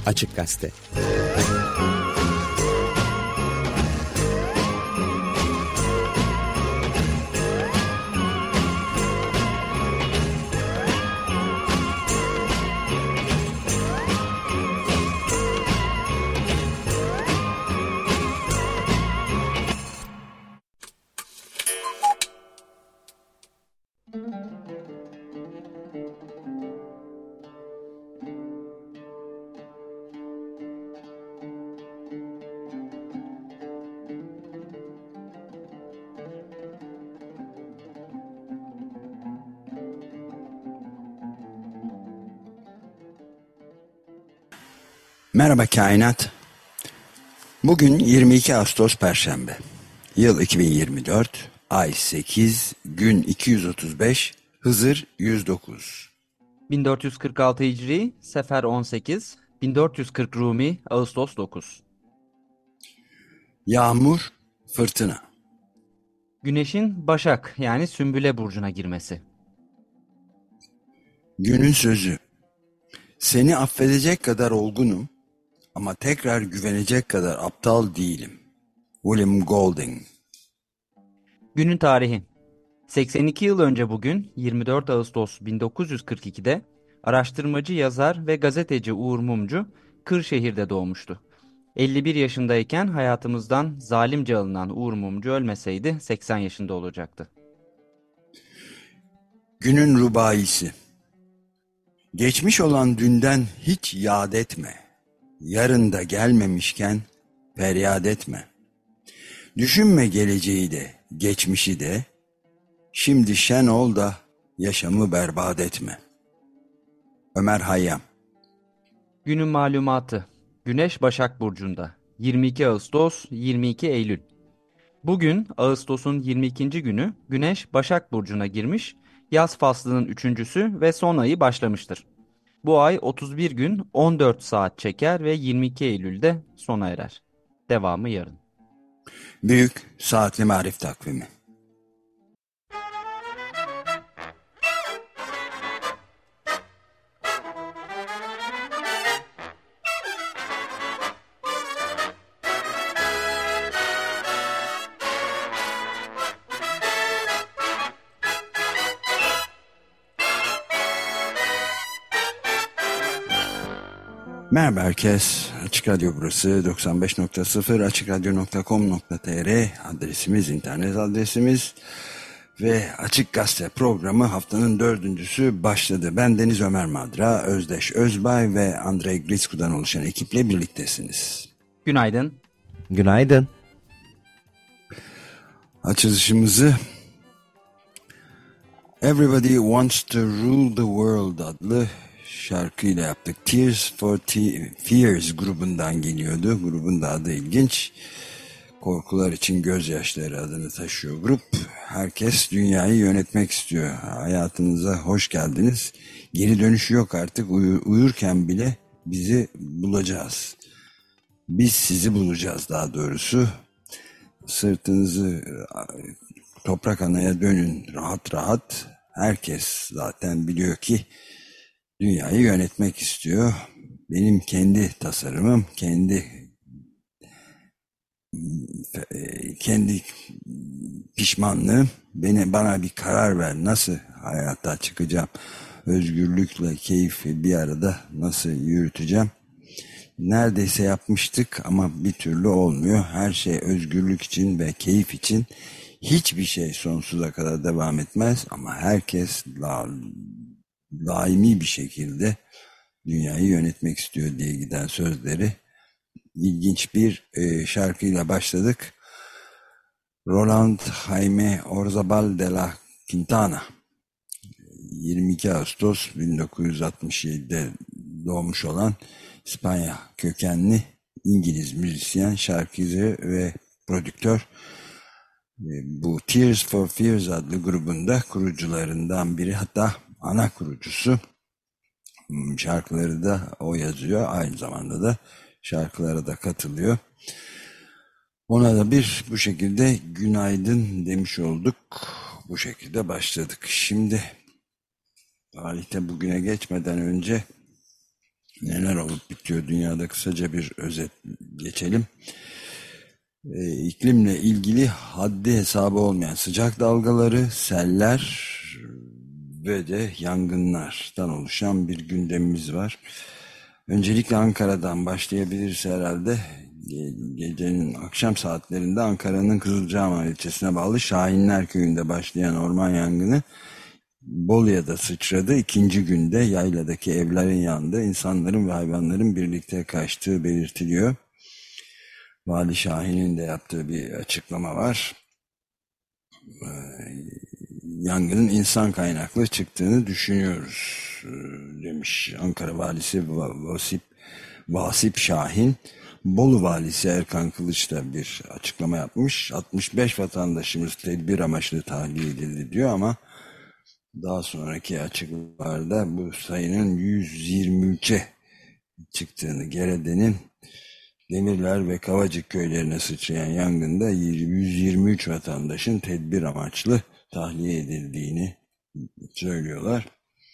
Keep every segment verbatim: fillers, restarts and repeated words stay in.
Açık Gazete. Merhaba kainat. Bugün yirmi iki Ağustos Perşembe. Yıl iki bin yirmi dört, ay sekiz, gün iki yüz otuz beş, Hızır yüz dokuz. bin dört yüz kırk altı Hicri, Sefer on sekiz, bin dört yüz kırk Rumi, Ağustos dokuz. Yağmur, fırtına. Güneşin Başak yani Sümbüle burcuna girmesi. Günün sözü. Seni affedecek kadar olgunum ama tekrar güvenecek kadar aptal değilim. William Golding. Günün tarihi. seksen iki yıl önce bugün yirmi dört Ağustos bin dokuz yüz kırk iki'de araştırmacı, yazar ve gazeteci Uğur Mumcu Kırşehir'de doğmuştu. elli bir yaşındayken hayatımızdan zalimce alınan Uğur Mumcu ölmeseydi seksen yaşında olacaktı. Günün rubaisi. Geçmiş olan dünden hiç yad etme. Yarın da gelmemişken feryat etme. Düşünme geleceği de, geçmişi de. Şimdi şen ol da yaşamı berbat etme. Ömer Hayyam. Günün malumatı. Güneş Başak Burcu'nda. yirmi iki Ağustos, yirmi iki Eylül. Bugün Ağustos'un yirmi ikinci günü Güneş Başak Burcu'na girmiş, yaz faslının üçüncüsü ve son ayı başlamıştır. Bu ay otuz bir gün on dört saat çeker ve yirmi iki Eylül'de sona erer. Devamı yarın. Büyük Saatli Marif Takvimi. Merhaba herkes. Açık Radyo burası doksan beş nokta sıfır açıkradyo nokta com nokta tr adresimiz, internet adresimiz ve Açık Gazete programı haftanın dördüncüsü başladı. Ben Deniz Ömer Madra, Özdeş Özbay ve Andrei Gritsko'dan oluşan ekiple birliktesiniz. Günaydın. Günaydın. Açılışımızı Everybody Wants to Rule the World adlı şarkıyla yaptık. Tears for Fears grubundan geliyordu. Grubun da adı ilginç. Korkular için gözyaşları adını taşıyor grup. Herkes dünyayı yönetmek istiyor. Hayatınıza hoş geldiniz. Geri dönüşü yok artık. Uyu, uyurken bile bizi bulacağız. Biz sizi bulacağız daha doğrusu. Sırtınızı toprak anaya dönün rahat rahat. Herkes zaten biliyor ki dünyayı yönetmek istiyor. Benim kendi tasarımım, kendi kendi pişmanlığım. Beni, bana bir karar ver. Nasıl hayata çıkacağım? Özgürlükle keyfi bir arada nasıl yürüteceğim? Neredeyse yapmıştık ama bir türlü olmuyor. Her şey özgürlük için ve keyif için. Hiçbir şey sonsuza kadar devam etmez ama herkes la, daimi bir şekilde dünyayı yönetmek istiyor diye giden sözleri. İlginç bir e, şarkıyla başladık. Roland Jaime Orzabal de la Quintana, yirmi iki Ağustos bin dokuz yüz altmış yedi'de doğmuş olan İspanya kökenli İngiliz müzisyen, şarkıcı ve prodüktör. Bu Tears for Fears adlı grubunda kurucularından biri, hatta ana kurucusu. Şarkıları da o yazıyor, aynı zamanda da şarkılara da katılıyor. Ona da bir bu şekilde günaydın demiş olduk. Bu şekilde başladık. Şimdi tarihte bugüne geçmeden önce Neler olup bitiyor dünyada, kısaca bir özet geçelim. E, iklimle ilgili haddi hesabı olmayan sıcak dalgaları, seller ve de yangınlardan oluşan bir gündemimiz var. Öncelikle Ankara'dan başlayabiliriz herhalde. Ge- Gecenin akşam saatlerinde Ankara'nın Kızılcahamam ilçesine bağlı Şahinler Köyü'nde başlayan orman yangını Bolu'ya da sıçradı. İkinci günde yayladaki evlerin yanında insanların ve hayvanların birlikte kaçtığı belirtiliyor. Vali Şahin'in de yaptığı bir açıklama var. Yangının insan kaynaklı çıktığını düşünüyoruz demiş Ankara Valisi Vasip, Vasip Şahin. Bolu Valisi Erkan Kılıç da bir açıklama yapmış. altmış beş vatandaşımız tedbir amaçlı tahliye edildi diyor ama daha sonraki açıklamalarda bu sayının yüz yirmi üçe çıktığını, Gerede'nin Demirler ve Kavacık köylerine sıçrayan yangında yüz yirmi üç vatandaşın tedbir amaçlı tahliye edildiğini söylüyorlar.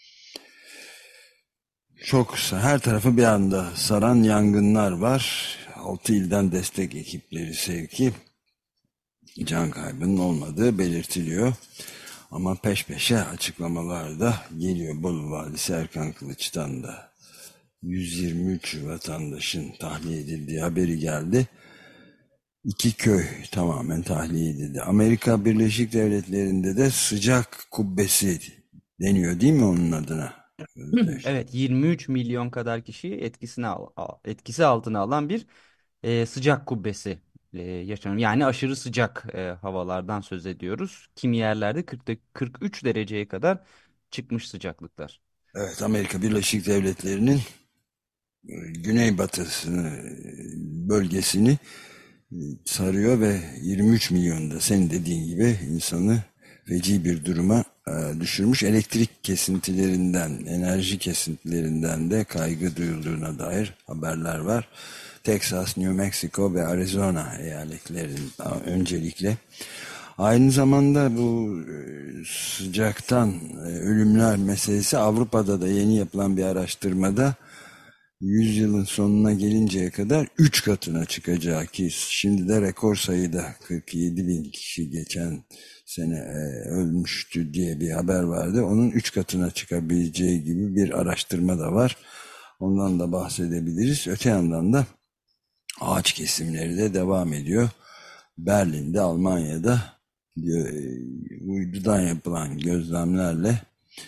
Çok her tarafı bir anda saran yangınlar var. altı ilden destek ekipleri sevki, can kaybının olmadığı belirtiliyor. Ama peş peşe açıklamalar da geliyor. Bolu Valisi Erkan Kılıç'tan da yüz yirmi üç vatandaşın tahliye edildiği haberi geldi. İki köy tamamen tahliye edildi. Amerika Birleşik Devletleri'nde de sıcak kubbesi deniyor değil mi onun adına? Evet, yirmi üç milyon kadar kişiyi etkisine al, al- etkisi altına alan bir e, sıcak kubbesi e, yaşanıyor. Yani aşırı sıcak e, havalardan söz ediyoruz. Kimi yerlerde kırk, kırk üç dereceye kadar çıkmış sıcaklıklar. Evet, Amerika Birleşik Devletleri'nin güneybatısını bölgesini sarıyor ve yirmi üç milyonda senin dediğin gibi insanı feci bir duruma e, düşürmüş. Elektrik kesintilerinden, enerji kesintilerinden de kaygı duyulduğuna dair haberler var. Texas, New Mexico ve Arizona eyaletlerinin öncelikle. Aynı zamanda bu e, sıcaktan e, ölümler meselesi Avrupa'da da yeni yapılan bir araştırmada yüzyılın sonuna gelinceye kadar üç katına çıkacağı, ki şimdi de rekor sayıda kırk yedi bin kişi geçen sene e, ölmüştü diye bir haber vardı. Onun üç katına çıkabileceği gibi bir araştırma da var. Ondan da bahsedebiliriz. Öte yandan da ağaç kesimleri de devam ediyor. Berlin'de, Almanya'da diyor, e, uydudan yapılan gözlemlerle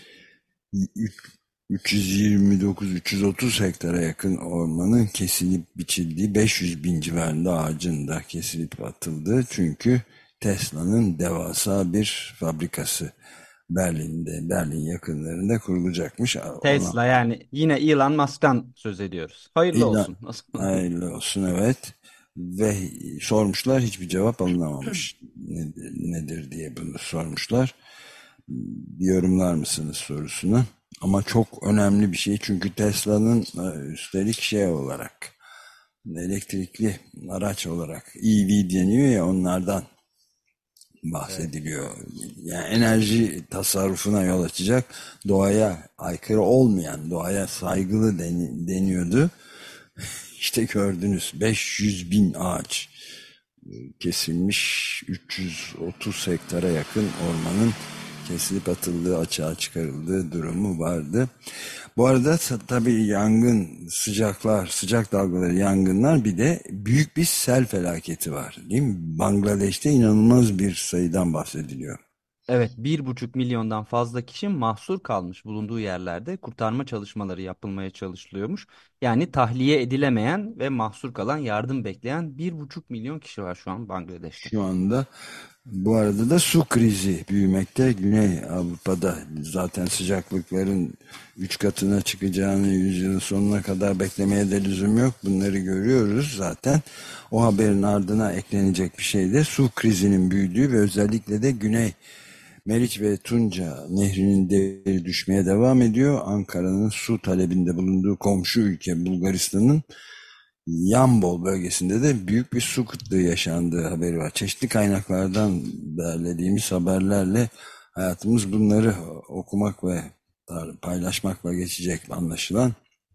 üç yüz yirmi dokuz üç yüz otuz hektara yakın ormanın kesilip biçildiği, beş yüz bin civarında ağacın da kesilip atıldığı, çünkü Tesla'nın devasa bir fabrikası Berlin'de, Berlin yakınlarında kurulacakmış. Ona Tesla, yani yine Elon Musk'tan söz ediyoruz. Hayırlı ilan olsun. hayırlı olsun, evet, ve sormuşlar, hiçbir cevap alınamamış. Nedir, nedir diye bunu sormuşlar. Bir yorumlar mısınız sorusuna? Ama çok önemli bir şey, çünkü Tesla'nın üstelik şey olarak, elektrikli araç olarak E V deniyor ya, onlardan bahsediliyor. Yani enerji tasarrufuna yol açacak, doğaya aykırı olmayan, doğaya saygılı deniyordu. İşte gördünüz, beş yüz bin ağaç kesilmiş, üç yüz otuz hektara yakın ormanın kesilip atıldığı, açığa çıkarıldığı durumu vardı. Bu arada tabii yangın, sıcaklar, sıcak dalgaları, yangınlar, bir de büyük bir sel felaketi var, değil mi? Bangladeş'te inanılmaz bir sayıdan bahsediliyor. Evet, bir buçuk milyondan fazla kişi mahsur kalmış bulunduğu yerlerde, kurtarma çalışmaları yapılmaya çalışılıyormuş. Yani tahliye edilemeyen ve mahsur kalan, yardım bekleyen bir buçuk milyon kişi var şu an Bangladeş'te. Şu anda bu arada da su krizi büyümekte. Güney Avrupa'da zaten sıcaklıkların üç katına çıkacağını, yüzyılın sonuna kadar beklemeye de lüzum yok. Bunları görüyoruz zaten. O haberin ardına eklenecek bir şey de su krizinin büyüdüğü ve özellikle de Güney Meriç ve Tunca Nehri'nin değeri düşmeye devam ediyor. Ankara'nın su talebinde bulunduğu komşu ülke Bulgaristan'ın Yambol bölgesinde de büyük bir su kıtlığı yaşandığı haberi var. Çeşitli kaynaklardan derlediğimiz haberlerle hayatımız bunları okumak ve paylaşmakla geçecek anlaşılan.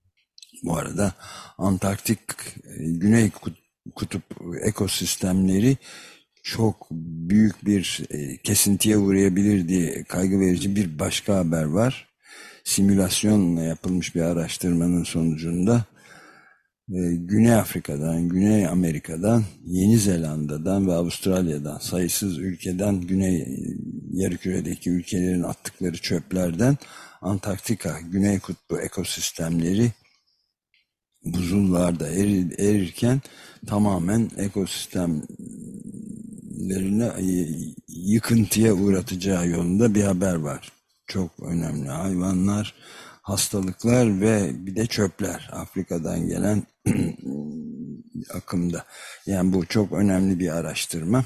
Bu arada Antarktik e, Güney Kutup ekosistemleri çok büyük bir e, kesintiye uğrayabilir diye kaygı verici bir başka haber var. Simülasyonla yapılmış bir araştırmanın sonucunda e, Güney Afrika'dan, Güney Amerika'dan, Yeni Zelanda'dan ve Avustralya'dan sayısız ülkeden, Güney yarımküredeki ülkelerin attıkları çöplerden Antarktika, Güney Kutbu ekosistemleri buzullarda erir, erirken tamamen ekosistemlerine yıkıntıya uğratacağı yolunda bir haber var. Çok önemli. Hayvanlar, hastalıklar ve bir de çöpler Afrika'dan gelen akımda. Yani bu çok önemli bir araştırma.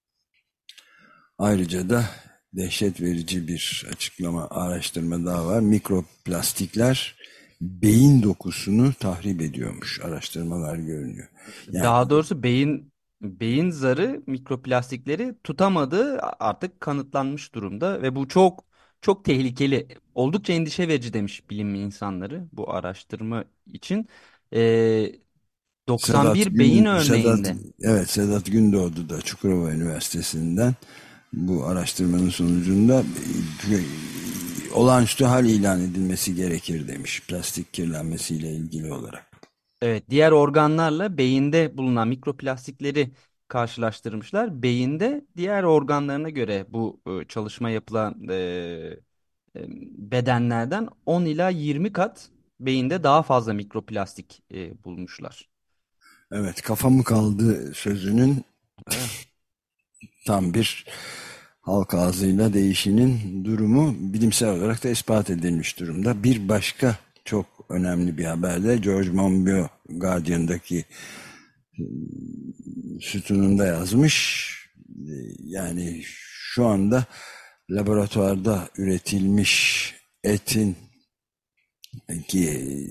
Ayrıca da dehşet verici bir açıklama, araştırma daha var. Mikroplastikler beyin dokusunu tahrip ediyormuş, araştırmalar görünüyor. Yani Daha doğrusu beyin beyin zarı mikroplastikleri tutamadığı artık kanıtlanmış durumda ve bu çok çok tehlikeli. Oldukça endişe verici demiş bilim insanları bu araştırma için. Ee, Sedat doksan bir beyin Gün Sedat örneğinde. evet Sedat Gündoğdu da Çukurova Üniversitesi'nden bu araştırmanın sonucunda e, olağanüstü hal ilan edilmesi gerekir demiş, plastik kirlenmesiyle ilgili olarak. Evet, diğer organlarla beyinde bulunan mikroplastikleri karşılaştırmışlar. Beyinde diğer organlarına göre bu e, çalışma yapılan e, e, bedenlerden on ila yirmi kat beyinde daha fazla mikroplastik e, bulmuşlar. Evet, kafamı kaldı sözünün Evet. tam bir halk ağzıyla değişinin durumu bilimsel olarak da ispat edilmiş durumda. Bir başka çok önemli bir haber de George Monbiot Guardian'daki sütununda yazmış. Yani şu anda laboratuvarda üretilmiş etin ki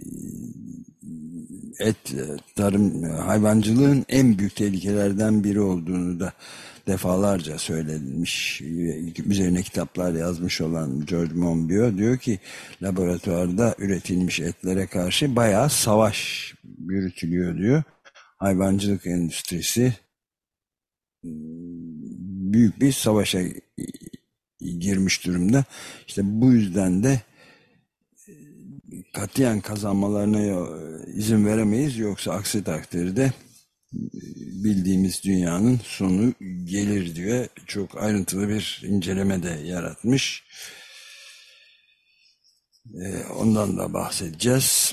et tarım hayvancılığın en büyük tehlikelerden biri olduğunu da defalarca söylenmiş, üzerine kitaplar yazmış olan George Monbiot diyor ki laboratuvarda üretilmiş etlere karşı bayağı savaş yürütülüyor diyor. Hayvancılık endüstrisi büyük bir savaşa girmiş durumda. İşte bu yüzden de katiyen kazanmalarına izin veremeyiz. Yoksa aksi takdirde bildiğimiz dünyanın sonu gelir diye çok ayrıntılı bir inceleme de yaratmış. Ondan da bahsedeceğiz.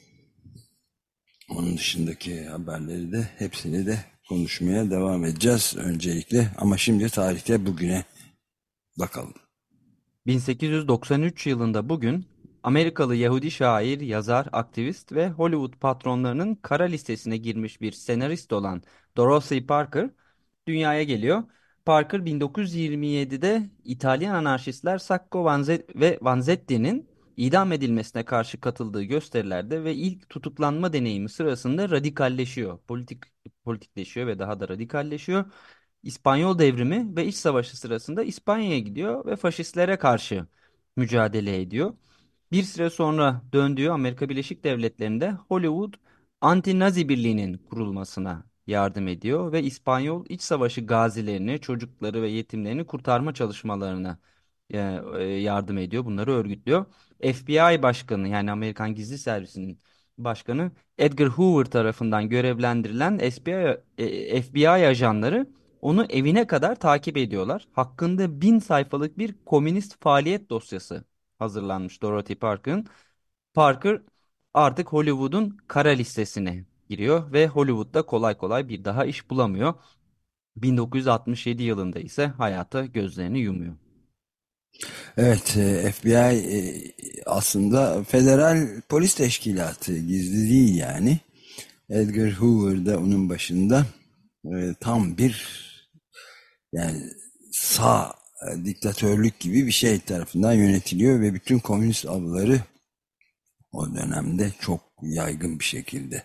Onun dışındaki haberleri de hepsini de konuşmaya devam edeceğiz öncelikle. Ama şimdi tarihte bugüne bakalım. bin sekiz yüz doksan üç yılında bugün Amerikalı Yahudi şair, yazar, aktivist ve Hollywood patronlarının kara listesine girmiş bir senarist olan Dorothy Parker dünyaya geliyor. Parker bin dokuz yüz yirmi yedide İtalyan anarşistler Sacco Vanze- ve Vanzetti'nin idam edilmesine karşı katıldığı gösterilerde ve ilk tutuklanma deneyimi sırasında radikalleşiyor. Politik politikleşiyor ve daha da radikalleşiyor. İspanyol Devrimi ve İç Savaşı sırasında İspanya'ya gidiyor ve faşistlere karşı mücadele ediyor. Bir süre sonra döndüğü Amerika Birleşik Devletleri'nde Hollywood Anti-Nazi Birliği'nin kurulmasına yardım ediyor ve İspanyol İç Savaşı gazilerini, çocukları ve yetimlerini kurtarma çalışmalarına e, e, yardım ediyor. Bunları örgütlüyor. F B I Başkanı yani Amerikan Gizli Servisi'nin başkanı Edgar Hoover tarafından görevlendirilen F B I, e, F B I ajanları onu evine kadar takip ediyorlar. Hakkında bin sayfalık bir komünist faaliyet dosyası hazırlanmış Dorothy Parker'ın. Parker artık Hollywood'un kara listesine giriyor ve Hollywood'da kolay kolay bir daha iş bulamıyor. bin dokuz yüz altmış yedi yılında ise hayata gözlerini yumuyor. Evet, e, F B I e, aslında federal polis teşkilatı, gizli değil yani. Edgar Hoover da onun başında e, tam bir yani sağ e, diktatörlük gibi bir şey tarafından yönetiliyor ve bütün komünist avları o dönemde çok yaygın bir şekilde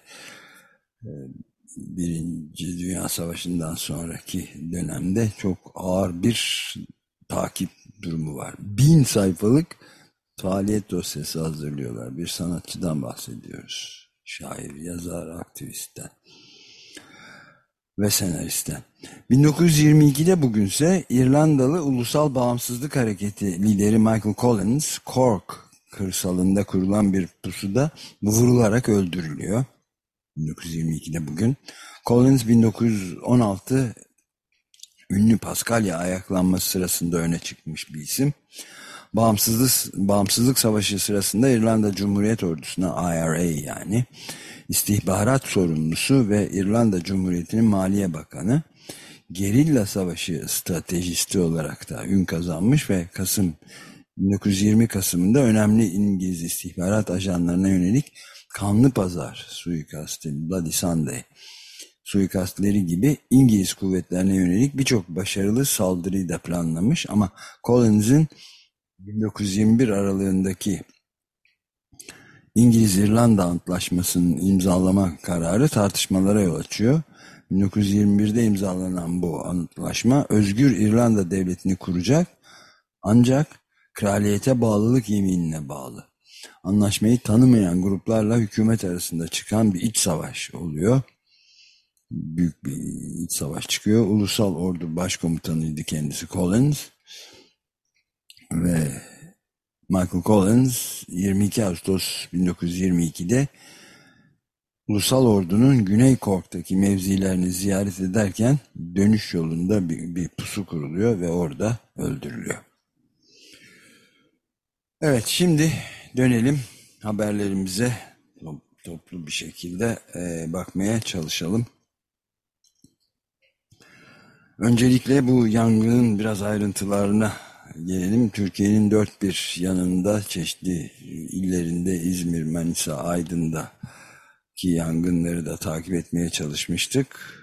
Birinci Dünya Savaşı'ndan sonraki dönemde çok ağır bir takip durumu var. Bin sayfalık faaliyet dosyası hazırlıyorlar. Bir sanatçıdan bahsediyoruz. şair, yazar, aktivistten ve senaristten. bin dokuz yüz yirmi ikide bugünse İrlandalı Ulusal Bağımsızlık Hareketi lideri Michael Collins, Cork kırsalında kurulan bir pusuda vurularak öldürülüyor. bin dokuz yüz yirmi ikide bugün. Collins bin dokuz yüz on altı ünlü Paskalya ayaklanması sırasında öne çıkmış bir isim. Bağımsızlık, Bağımsızlık Savaşı sırasında İrlanda Cumhuriyet Ordusu'na I R A yani istihbarat sorumlusu ve İrlanda Cumhuriyeti'nin Maliye Bakanı, gerilla savaşı stratejisti olarak da ün kazanmış ve Kasım bin dokuz yüz yirmi Kasım'ında önemli İngiliz istihbarat ajanlarına yönelik Kanlı Pazar suikasti, Bloody Sunday suikastleri gibi İngiliz kuvvetlerine yönelik birçok başarılı saldırıyı da planlamış ama Collins'in bin dokuz yüz yirmi bir aralığındaki İngiliz-İrlanda Antlaşması'nın imzalama kararı tartışmalara yol açıyor. bin dokuz yüz yirmi birde imzalanan bu antlaşma Özgür İrlanda Devleti'ni kuracak ancak kraliyete bağlılık yeminine bağlı. Anlaşmayı tanımayan gruplarla hükümet arasında çıkan bir iç savaş oluyor. Büyük bir iç savaş çıkıyor. Ulusal Ordu Başkomutanıydı kendisi Collins ve Michael Collins yirmi iki Ağustos bin dokuz yüz yirmi ikide Ulusal Ordu'nun Güney Cork'taki mevzilerini ziyaret ederken dönüş yolunda bir, bir pusu kuruluyor ve orada öldürülüyor. Evet, şimdi dönelim haberlerimize, toplu bir şekilde e, bakmaya çalışalım. Öncelikle bu yangının biraz ayrıntılarına gelelim. Türkiye'nin dört bir yanında, çeşitli illerinde, İzmir, Manisa, Aydın'da ki yangınları da takip etmeye çalışmıştık.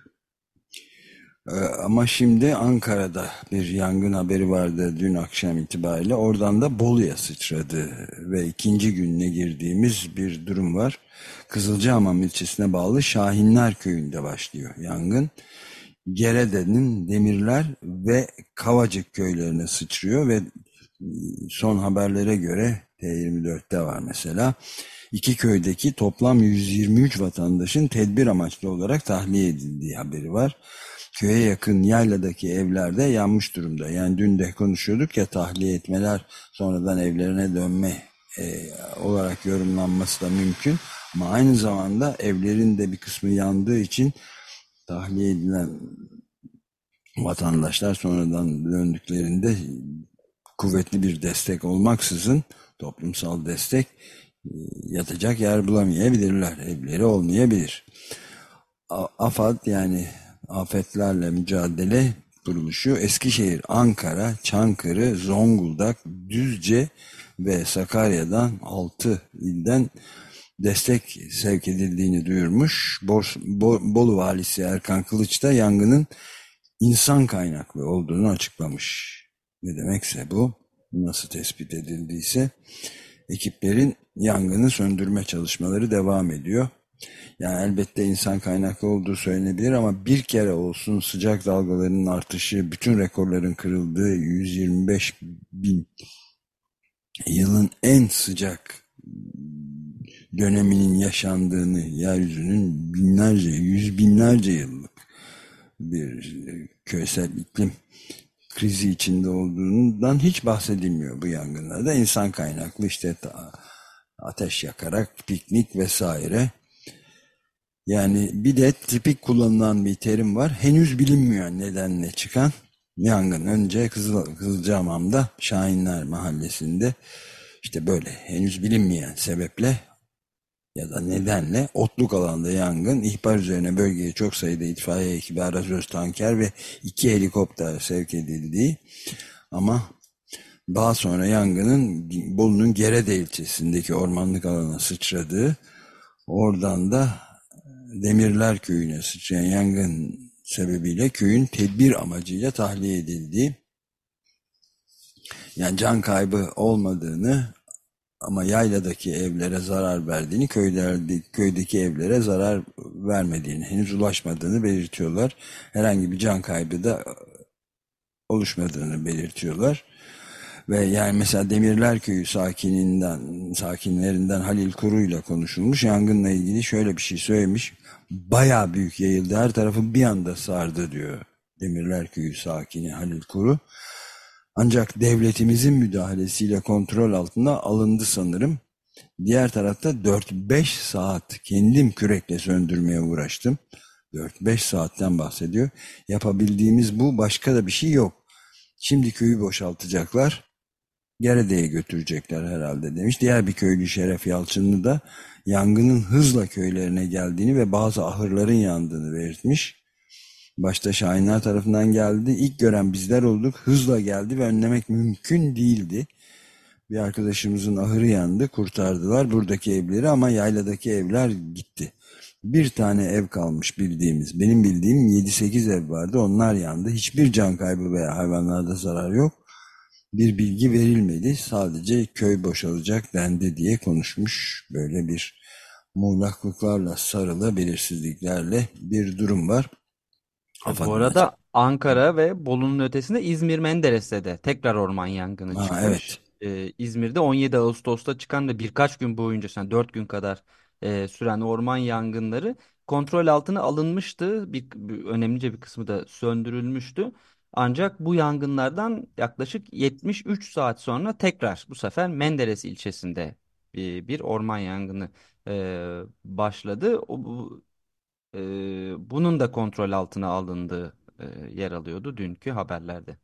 Ee, ama şimdi Ankara'da bir yangın haberi vardı dün akşam itibariyle. Oradan da Bolu'ya sıçradı ve ikinci gününe girdiğimiz bir durum var. Kızılcahamam ilçesine bağlı Şahinler Köyü'nde başlıyor yangın. Gerede'nin Demirler ve Kavacık köylerine sıçrıyor ve son haberlere göre T yirmi dörtte var mesela. İki köydeki toplam yüz yirmi üç vatandaşın tedbir amaçlı olarak tahliye edildiği haberi var. Köye yakın yayladaki evlerde yanmış durumda. Yani dün de konuşuyorduk ya, tahliye etmeler sonradan evlerine dönme e, olarak yorumlanması da mümkün. Ama aynı zamanda evlerin de bir kısmı yandığı için tahliye edilen vatandaşlar sonradan döndüklerinde kuvvetli bir destek olmaksızın, toplumsal destek, yatacak yer bulamayabilirler. Evleri olmayabilir. AFAD yani Afetlerle Mücadele Kuruluşu Eskişehir, Ankara, Çankırı, Zonguldak, Düzce ve Sakarya'dan altı ilden destek sevk edildiğini duyurmuş. Bor, Bo, Bolu Valisi Erkan Kılıç da yangının insan kaynaklı olduğunu açıklamış. Ne demekse bu, nasıl tespit edildiyse, ekiplerin yangını söndürme çalışmaları devam ediyor. Yani elbette insan kaynaklı olduğu söylenebilir ama bir kere olsun sıcak dalgalarının artışı, bütün rekorların kırıldığı yüz yirmi beş bin yılın en sıcak döneminin yaşandığını, yeryüzünün binlerce, yüz binlerce yıllık bir küresel iklim krizi içinde olduğundan hiç bahsedilmiyor bu yangınlarda. İnsan kaynaklı, işte ateş yakarak, piknik vesaire. Yani bir de tipik kullanılan bir terim var. Henüz bilinmiyor nedenle çıkan yangın. Önce Kızıl, Kızılcahamam'da Şahinler Mahallesi'nde işte böyle henüz bilinmeyen sebeple ya da nedenle otluk alanda yangın. İhbar üzerine bölgeye çok sayıda itfaiye ekibi, arazöz tanker ve iki helikopter sevk edildiği, ama daha sonra yangının Bolu'nun Gerede ilçesindeki ormanlık alana sıçradığı, oradan da Demirler Köyü'ne sıçrayan yangın sebebiyle köyün tedbir amacıyla tahliye edildiği, yani can kaybı olmadığını ama yayladaki evlere zarar verdiğini, köylerde, köydeki evlere zarar vermediğini, henüz ulaşmadığını belirtiyorlar. Herhangi bir can kaybı da oluşmadığını belirtiyorlar. Ve yani mesela Demirler Köyü sakininden, sakinlerinden Halil Kuru ile konuşulmuş. Yangınla ilgili şöyle bir şey söylemiş. Bayağı büyük yayıldı. Her tarafı bir anda sardı diyor Demirler Köyü sakini Halil Kuru. Ancak devletimizin müdahalesiyle kontrol altına alındı sanırım. Diğer tarafta dört beş saat kendim kürekle söndürmeye uğraştım. dört beş saatten bahsediyor. Yapabildiğimiz bu, başka da bir şey yok. Şimdi köyü boşaltacaklar. Gerede'ye götürecekler herhalde demiş. Diğer bir köylü Şeref Yalçınlı da yangının hızla köylerine geldiğini ve bazı ahırların yandığını belirtmiş. Başta Şahinler tarafından geldi. İlk gören bizler olduk. Hızla geldi ve önlemek mümkün değildi. Bir arkadaşımızın ahırı yandı. Kurtardılar buradaki evleri ama yayladaki evler gitti. Bir tane ev kalmış bildiğimiz. Benim bildiğim yedi sekiz ev vardı. Onlar yandı. Hiçbir can kaybı veya hayvanlarda zarar yok. Bir bilgi verilmedi. Sadece köy boşalacak dendi diye konuşmuş. Böyle bir muğlaklıklarla sarılı belirsizliklerle bir durum var. E, bu Afadan açık. arada Ankara ve Bolu'nun ötesinde İzmir Menderes'te de tekrar orman yangını Ha, çıkmış. evet. E, İzmir'de on yedi Ağustos'ta çıkan ve birkaç gün boyunca, yani dört gün kadar e, süren orman yangınları kontrol altına alınmıştı. Bir, bir önemlice bir kısmı da söndürülmüştü. Ancak bu yangınlardan yaklaşık yetmiş üç saat sonra tekrar bu sefer Menderes ilçesinde bir, bir orman yangını e, başladı. O, bu, e, bunun da kontrol altına alındığı e, yer alıyordu dünkü haberlerde.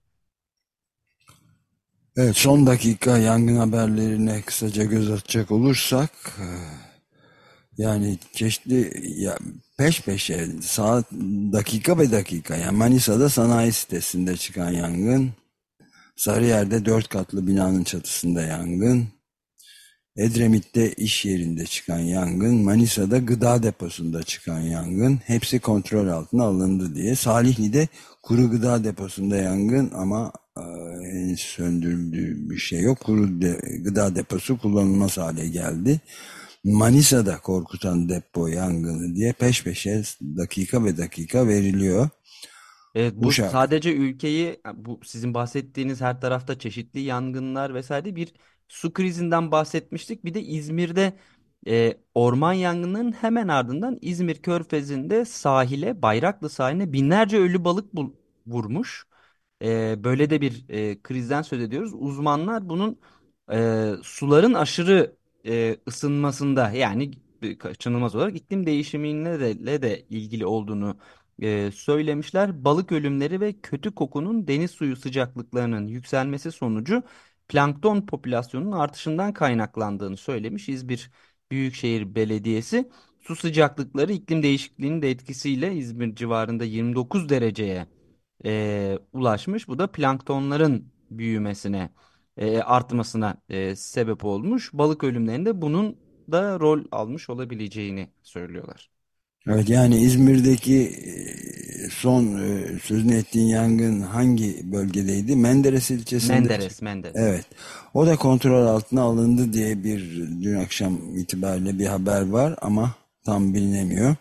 Evet, son dakika yangın haberlerine kısaca göz atacak olursak, e, yani çeşitli ya, peş peşe saat, dakika ve dakika, yani Manisa'da sanayi sitesinde çıkan yangın, Sarıyer'de dört katlı binanın çatısında yangın, Edremit'te iş yerinde çıkan yangın, Manisa'da gıda deposunda çıkan yangın, hepsi kontrol altına alındı diye. Salihli'de kuru gıda deposunda yangın ama e, henüz söndürüldüğü bir şey yok. Kuru de, gıda deposu kullanılmaz hale geldi. Manisa'da korkutan depo yangını diye peş peşe dakika ve dakika veriliyor. Evet, Bu bu şarkı. sadece ülkeyi, bu sizin bahsettiğiniz her tarafta çeşitli yangınlar vesaire, bir su krizinden bahsetmiştik. Bir de İzmir'de e, orman yangınının hemen ardından İzmir Körfezi'nde sahile, Bayraklı sahiline binlerce ölü balık bul- vurmuş. E, böyle de bir e, krizden söz ediyoruz. Uzmanlar bunun e, suların aşırı e, ısınmasında, yani e, kaçınılmaz olarak iklim değişimiyle de, le de ilgili olduğunu e, söylemişler. Balık ölümleri ve kötü kokunun deniz suyu sıcaklıklarının yükselmesi sonucu plankton popülasyonunun artışından kaynaklandığını söylemiş İzmir Büyükşehir Belediyesi. Su sıcaklıkları iklim değişikliğinin de etkisiyle İzmir civarında yirmi dokuz dereceye e, ulaşmış. Bu da planktonların büyümesine, e, artmasına e, sebep olmuş. Balık ölümlerinde bunun da rol almış olabileceğini söylüyorlar. Evet, yani İzmir'deki e, son e, sözünü ettiğin yangın hangi bölgedeydi? Menderes ilçesinde çıktı. Menderes, Menderes. Evet. O da kontrol altına alındı diye bir dün akşam itibariyle bir haber var ama tam bilinemiyor.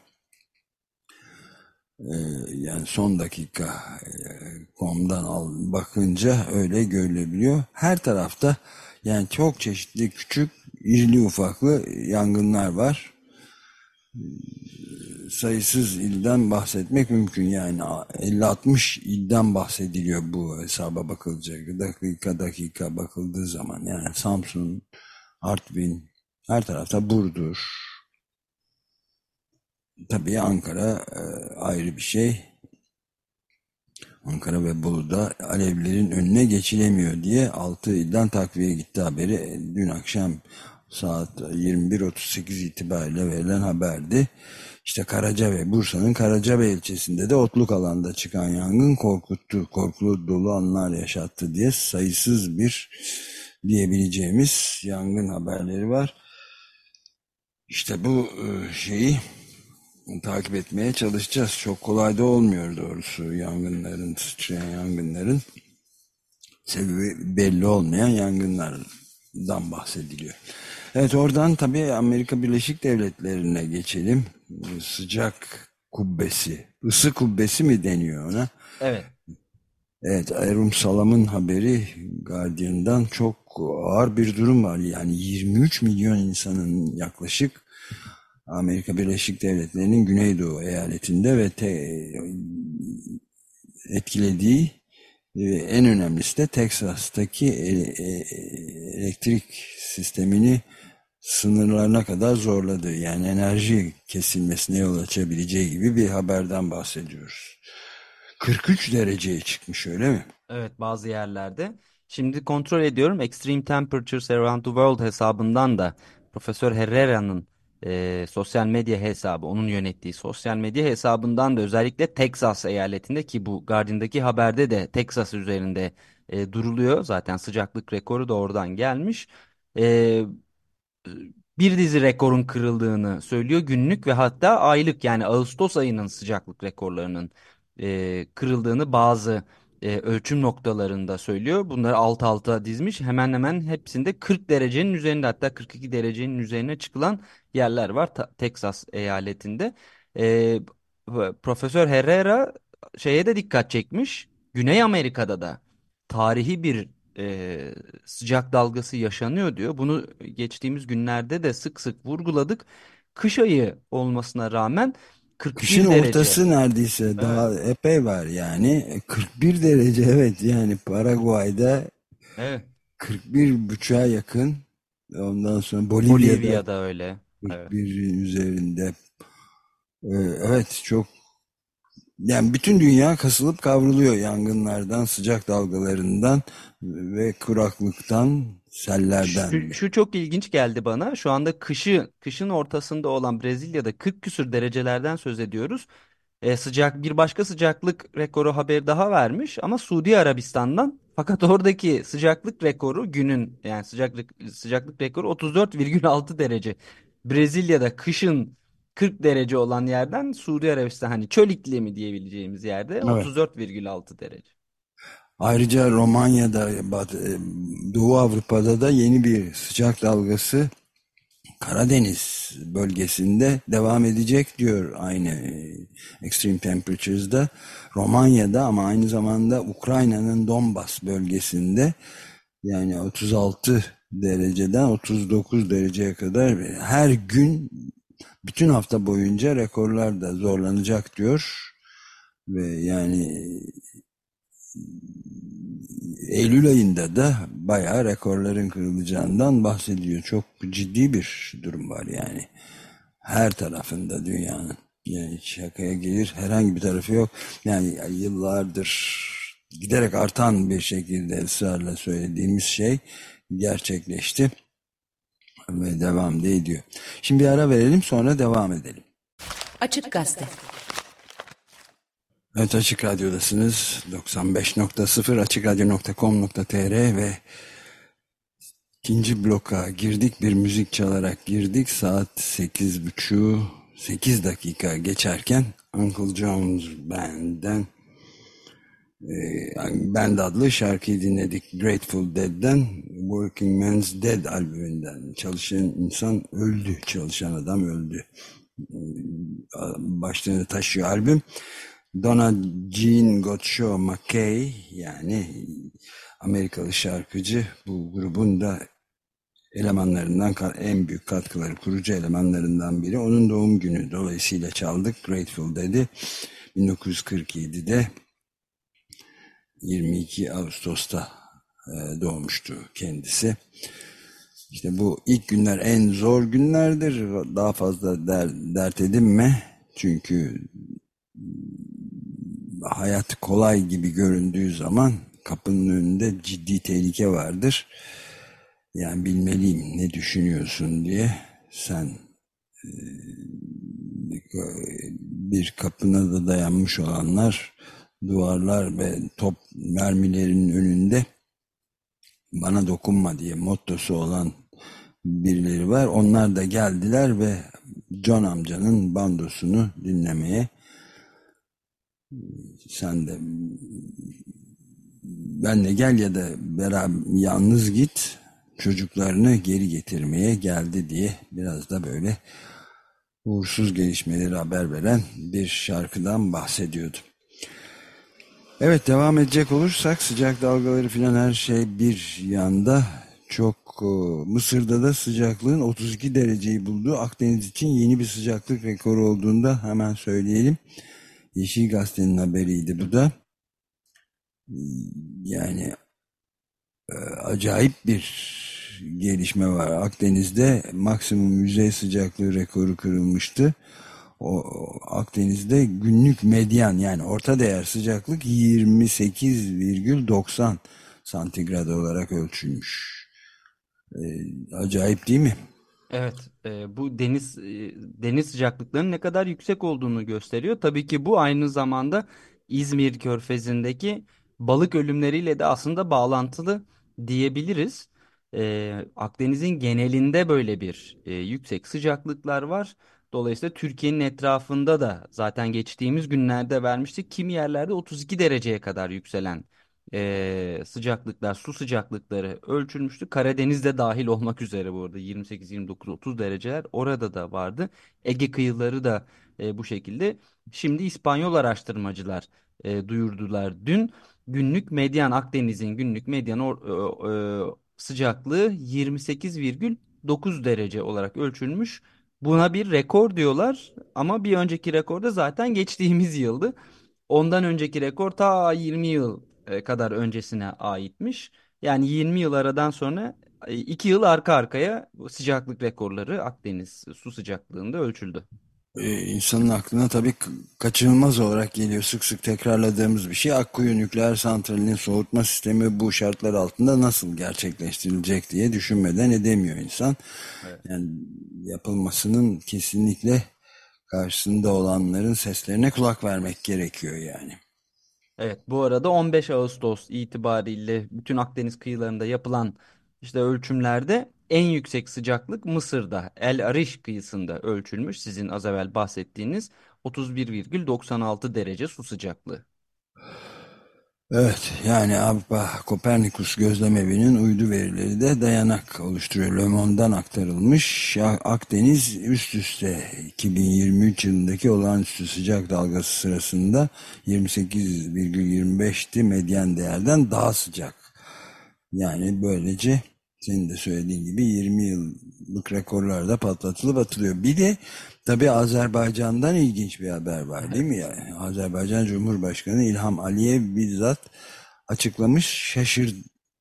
E, yani son dakika e, komdan al bakınca öyle görülebiliyor. Her tarafta yani çok çeşitli küçük, irili ufaklı yangınlar var. Sayısız ilden bahsetmek mümkün, yani elli altmış ilden bahsediliyor bu hesaba bakılacak, dakika dakika bakıldığı zaman. Yani Samsun, Artvin, her tarafta, Burdur, tabii Ankara e, ayrı bir şey. Ankara ve Bolu'da alevlerin önüne geçilemiyor diye altı ilden takviye gitti haberi. E, dün akşam saat yirmi bir otuz sekiz itibariyle verilen haberdi. İşte Karacabey, Bursa'nın Karacabey ilçesinde de otluk alanda çıkan yangın korkuttu, korkulu dolu anlar yaşattı diye sayısız bir diyebileceğimiz yangın haberleri var. İşte bu e, şeyi takip etmeye çalışacağız. Çok kolay da olmuyor doğrusu, yangınların, sıçrayan yangınların sebebi belli olmayan yangınlardan bahsediliyor. Evet, oradan tabii Amerika Birleşik Devletleri'ne geçelim. Sıcak kubbesi, ısı kubbesi mi deniyor ona? Evet. Evet, Erun Salam'ın haberi Guardian'dan çok ağır bir durum var. Yani yirmi üç milyon insanın yaklaşık Amerika Birleşik Devletleri'nin Güneydoğu eyaletinde ve te, etkilediği e, en önemlisi de Teksas'taki e, e, elektrik sistemini sınırlarına kadar zorladı. Yani enerji kesilmesine yol açabileceği gibi bir haberden bahsediyoruz. kırk üç dereceye çıkmış, öyle mi? Evet, bazı yerlerde. Şimdi kontrol ediyorum. Extreme Temperatures Around the World hesabından da Profesör Herrera'nın e, sosyal medya hesabı, onun yönettiği sosyal medya hesabından da özellikle Texas eyaletinde, ki bu Guardian'daki haberde de Texas üzerinde e, duruluyor. Zaten sıcaklık rekoru da oradan gelmiş. E, Bir dizi rekorun kırıldığını söylüyor, günlük ve hatta aylık, yani Ağustos ayının sıcaklık rekorlarının e, kırıldığını bazı e, ölçüm noktalarında söylüyor. Bunları alt alta dizmiş. Hemen hemen hepsinde kırk derecenin üzerinde, hatta kırk iki derecenin üzerine çıkılan yerler var Ta- Texas eyaletinde. E, Profesör Herrera şeye de dikkat çekmiş. Güney Amerika'da da tarihi bir e, sıcak dalgası yaşanıyor diyor. Bunu geçtiğimiz günlerde de sık sık vurguladık. Kış ayı olmasına rağmen Kışın kırk bir derece. ortası neredeyse, Evet, daha epey var yani. kırk bir derece, evet, yani Paraguay'da evet. kırk bir buçuğa yakın. Ondan sonra Bolivya'da Bolivya'da öyle. Evet. kırk birin üzerinde. Ee, Evet, çok, yani bütün dünya kasılıp kavruluyor yangınlardan, sıcak dalgalarından ve kuraklıktan, sellerden Şu, de. şu çok ilginç geldi bana. Şu anda kışı, kışın ortasında olan Brezilya'da kırk küsür derecelerden söz ediyoruz. E, sıcak bir başka sıcaklık rekoru haberi daha vermiş ama Suudi Arabistan'dan. Fakat oradaki sıcaklık rekoru günün, yani sıcaklık sıcaklık rekoru otuz dört virgül altı derece. Brezilya'da kışın kırk derece olan yerden Suudi Arabistan, hani çöl iklimi diyebileceğimiz yerde Evet. otuz dört virgül altı derece. Ayrıca Romanya'da, Bat- Doğu Avrupa'da da yeni bir sıcak dalgası Karadeniz bölgesinde devam edecek diyor aynı e, Extreme Temperatures'da. Romanya'da, ama aynı zamanda Ukrayna'nın Donbas bölgesinde, yani otuz altı dereceden otuz dokuz dereceye kadar her gün bütün hafta boyunca rekorlar da zorlanacak diyor. Ve yani Eylül ayında da bayağı rekorların kırılacağından bahsediyor. Çok ciddi bir durum var yani. Her tarafında dünyanın. Yani şakaya gelir herhangi bir tarafı yok. Yani yıllardır giderek artan bir şekilde ısrarla söylediğimiz şey gerçekleşti ve devam da ediyor. Şimdi bir ara verelim, sonra devam edelim. Açık Gazete. Evet, Açık Radyo'dasınız. doksan beş nokta sıfır açıkradyo nokta com nokta tr ve ikinci bloka girdik. Bir müzik çalarak girdik. Saat sekiz buçuk, sekiz dakika geçerken Uncle John's Band'den e, Band adlı şarkıyı dinledik. Grateful Dead'den, Working Man's Dead albümünden. Çalışan insan öldü, çalışan adam öldü başlığını taşıyor albüm. Donna Jean Gottscho McKay, yani Amerikalı şarkıcı, bu grubun da elemanlarından, en büyük katkıları, kurucu elemanlarından biri. Onun doğum günü dolayısıyla çaldık Grateful dedi. bin dokuz yüz kırk yedide yirmi iki Ağustos'ta doğmuştu kendisi. İşte bu ilk günler en zor günlerdir. Daha fazla der, dert edinme. Çünkü hayat kolay gibi göründüğü zaman kapının önünde ciddi tehlike vardır. Yani bilmeliyim ne düşünüyorsun diye. Sen bir kapına da dayanmış olanlar, duvarlar ve top mermilerinin önünde bana dokunma diye mottosu olan birileri var. Onlar da geldiler ve John amcanın bandosunu dinlemeye. Sen de benle gel ya da beraber yalnız git, çocuklarını geri getirmeye geldi diye biraz da böyle uğursuz gelişmeleri haber veren bir şarkıdan bahsediyordum. Evet, devam edecek olursak sıcak dalgaları filan her şey bir yanda çok e, Mısır'da da sıcaklığın otuz iki dereceyi bulduğu Akdeniz için yeni bir sıcaklık rekoru olduğunda hemen söyleyelim. Yeşil Gazete'nin haberiydi bu da. Yani e, acayip bir gelişme var. Akdeniz'de maksimum yüzey sıcaklığı rekoru kırılmıştı. O Akdeniz'de günlük medyan yani orta değer sıcaklık yirmi sekiz virgül doksan santigrat olarak ölçülmüş. Ee, acayip değil mi? Evet, e, bu deniz e, deniz sıcaklıklarının ne kadar yüksek olduğunu gösteriyor. Tabii ki bu aynı zamanda İzmir Körfezi'ndeki balık ölümleriyle de aslında bağlantılı diyebiliriz. E, Akdeniz'in genelinde böyle bir e, yüksek sıcaklıklar var. Dolayısıyla Türkiye'nin etrafında da zaten geçtiğimiz günlerde vermiştik. Kimi yerlerde otuz iki dereceye kadar yükselen e, sıcaklıklar, su sıcaklıkları ölçülmüştü. Karadeniz'de dahil olmak üzere bu arada yirmi sekiz, yirmi dokuz, otuz dereceler orada da vardı. Ege kıyıları da e, bu şekilde. Şimdi İspanyol araştırmacılar e, duyurdular dün. Günlük medyan Akdeniz'in günlük medyan or- e, e, sıcaklığı yirmi sekiz virgül dokuz derece olarak ölçülmüş. Buna bir rekor diyorlar ama bir önceki rekor da zaten geçtiğimiz yıldı. Ondan önceki rekor ta yirmi yıl e, kadar öncesine aitmiş. Yani yirmi yıl aradan sonra e, iki yıl arka arkaya bu sıcaklık rekorları Akdeniz su sıcaklığında ölçüldü. Ee, insanın aklına tabii k- kaçınılmaz olarak geliyor, sık sık tekrarladığımız bir şey. Akkuyu nükleer santralinin soğutma sistemi bu şartlar altında nasıl gerçekleştirilecek diye düşünmeden edemiyor insan. Evet. Yani yapılmasının kesinlikle karşısında olanların seslerine kulak vermek gerekiyor yani. Evet, bu arada on beş Ağustos itibariyle bütün Akdeniz kıyılarında yapılan işte ölçümlerde en yüksek sıcaklık Mısır'da El Arish kıyısında ölçülmüş. Sizin az evvel bahsettiğiniz otuz bir virgül doksan altı derece su sıcaklığı. Evet, yani Avrupa Kopernikus Gözlemevi'nin uydu verileri de dayanak oluşturuyor. Le Monde'dan aktarılmış. Ya- Akdeniz üst üste iki bin yirmi üç yılındaki olağanüstü sıcak dalgası sırasında yirmi sekiz virgül yirmi beşti medyan değerden daha sıcak. Yani böylece senin de söylediğin gibi yirmi yıllık rekorlar da patlatılıp atılıyor. Bir de tabii Azerbaycan'dan ilginç bir haber var değil mi? Evet. Yani Azerbaycan Cumhurbaşkanı İlham Aliyev bizzat açıklamış. Şaşır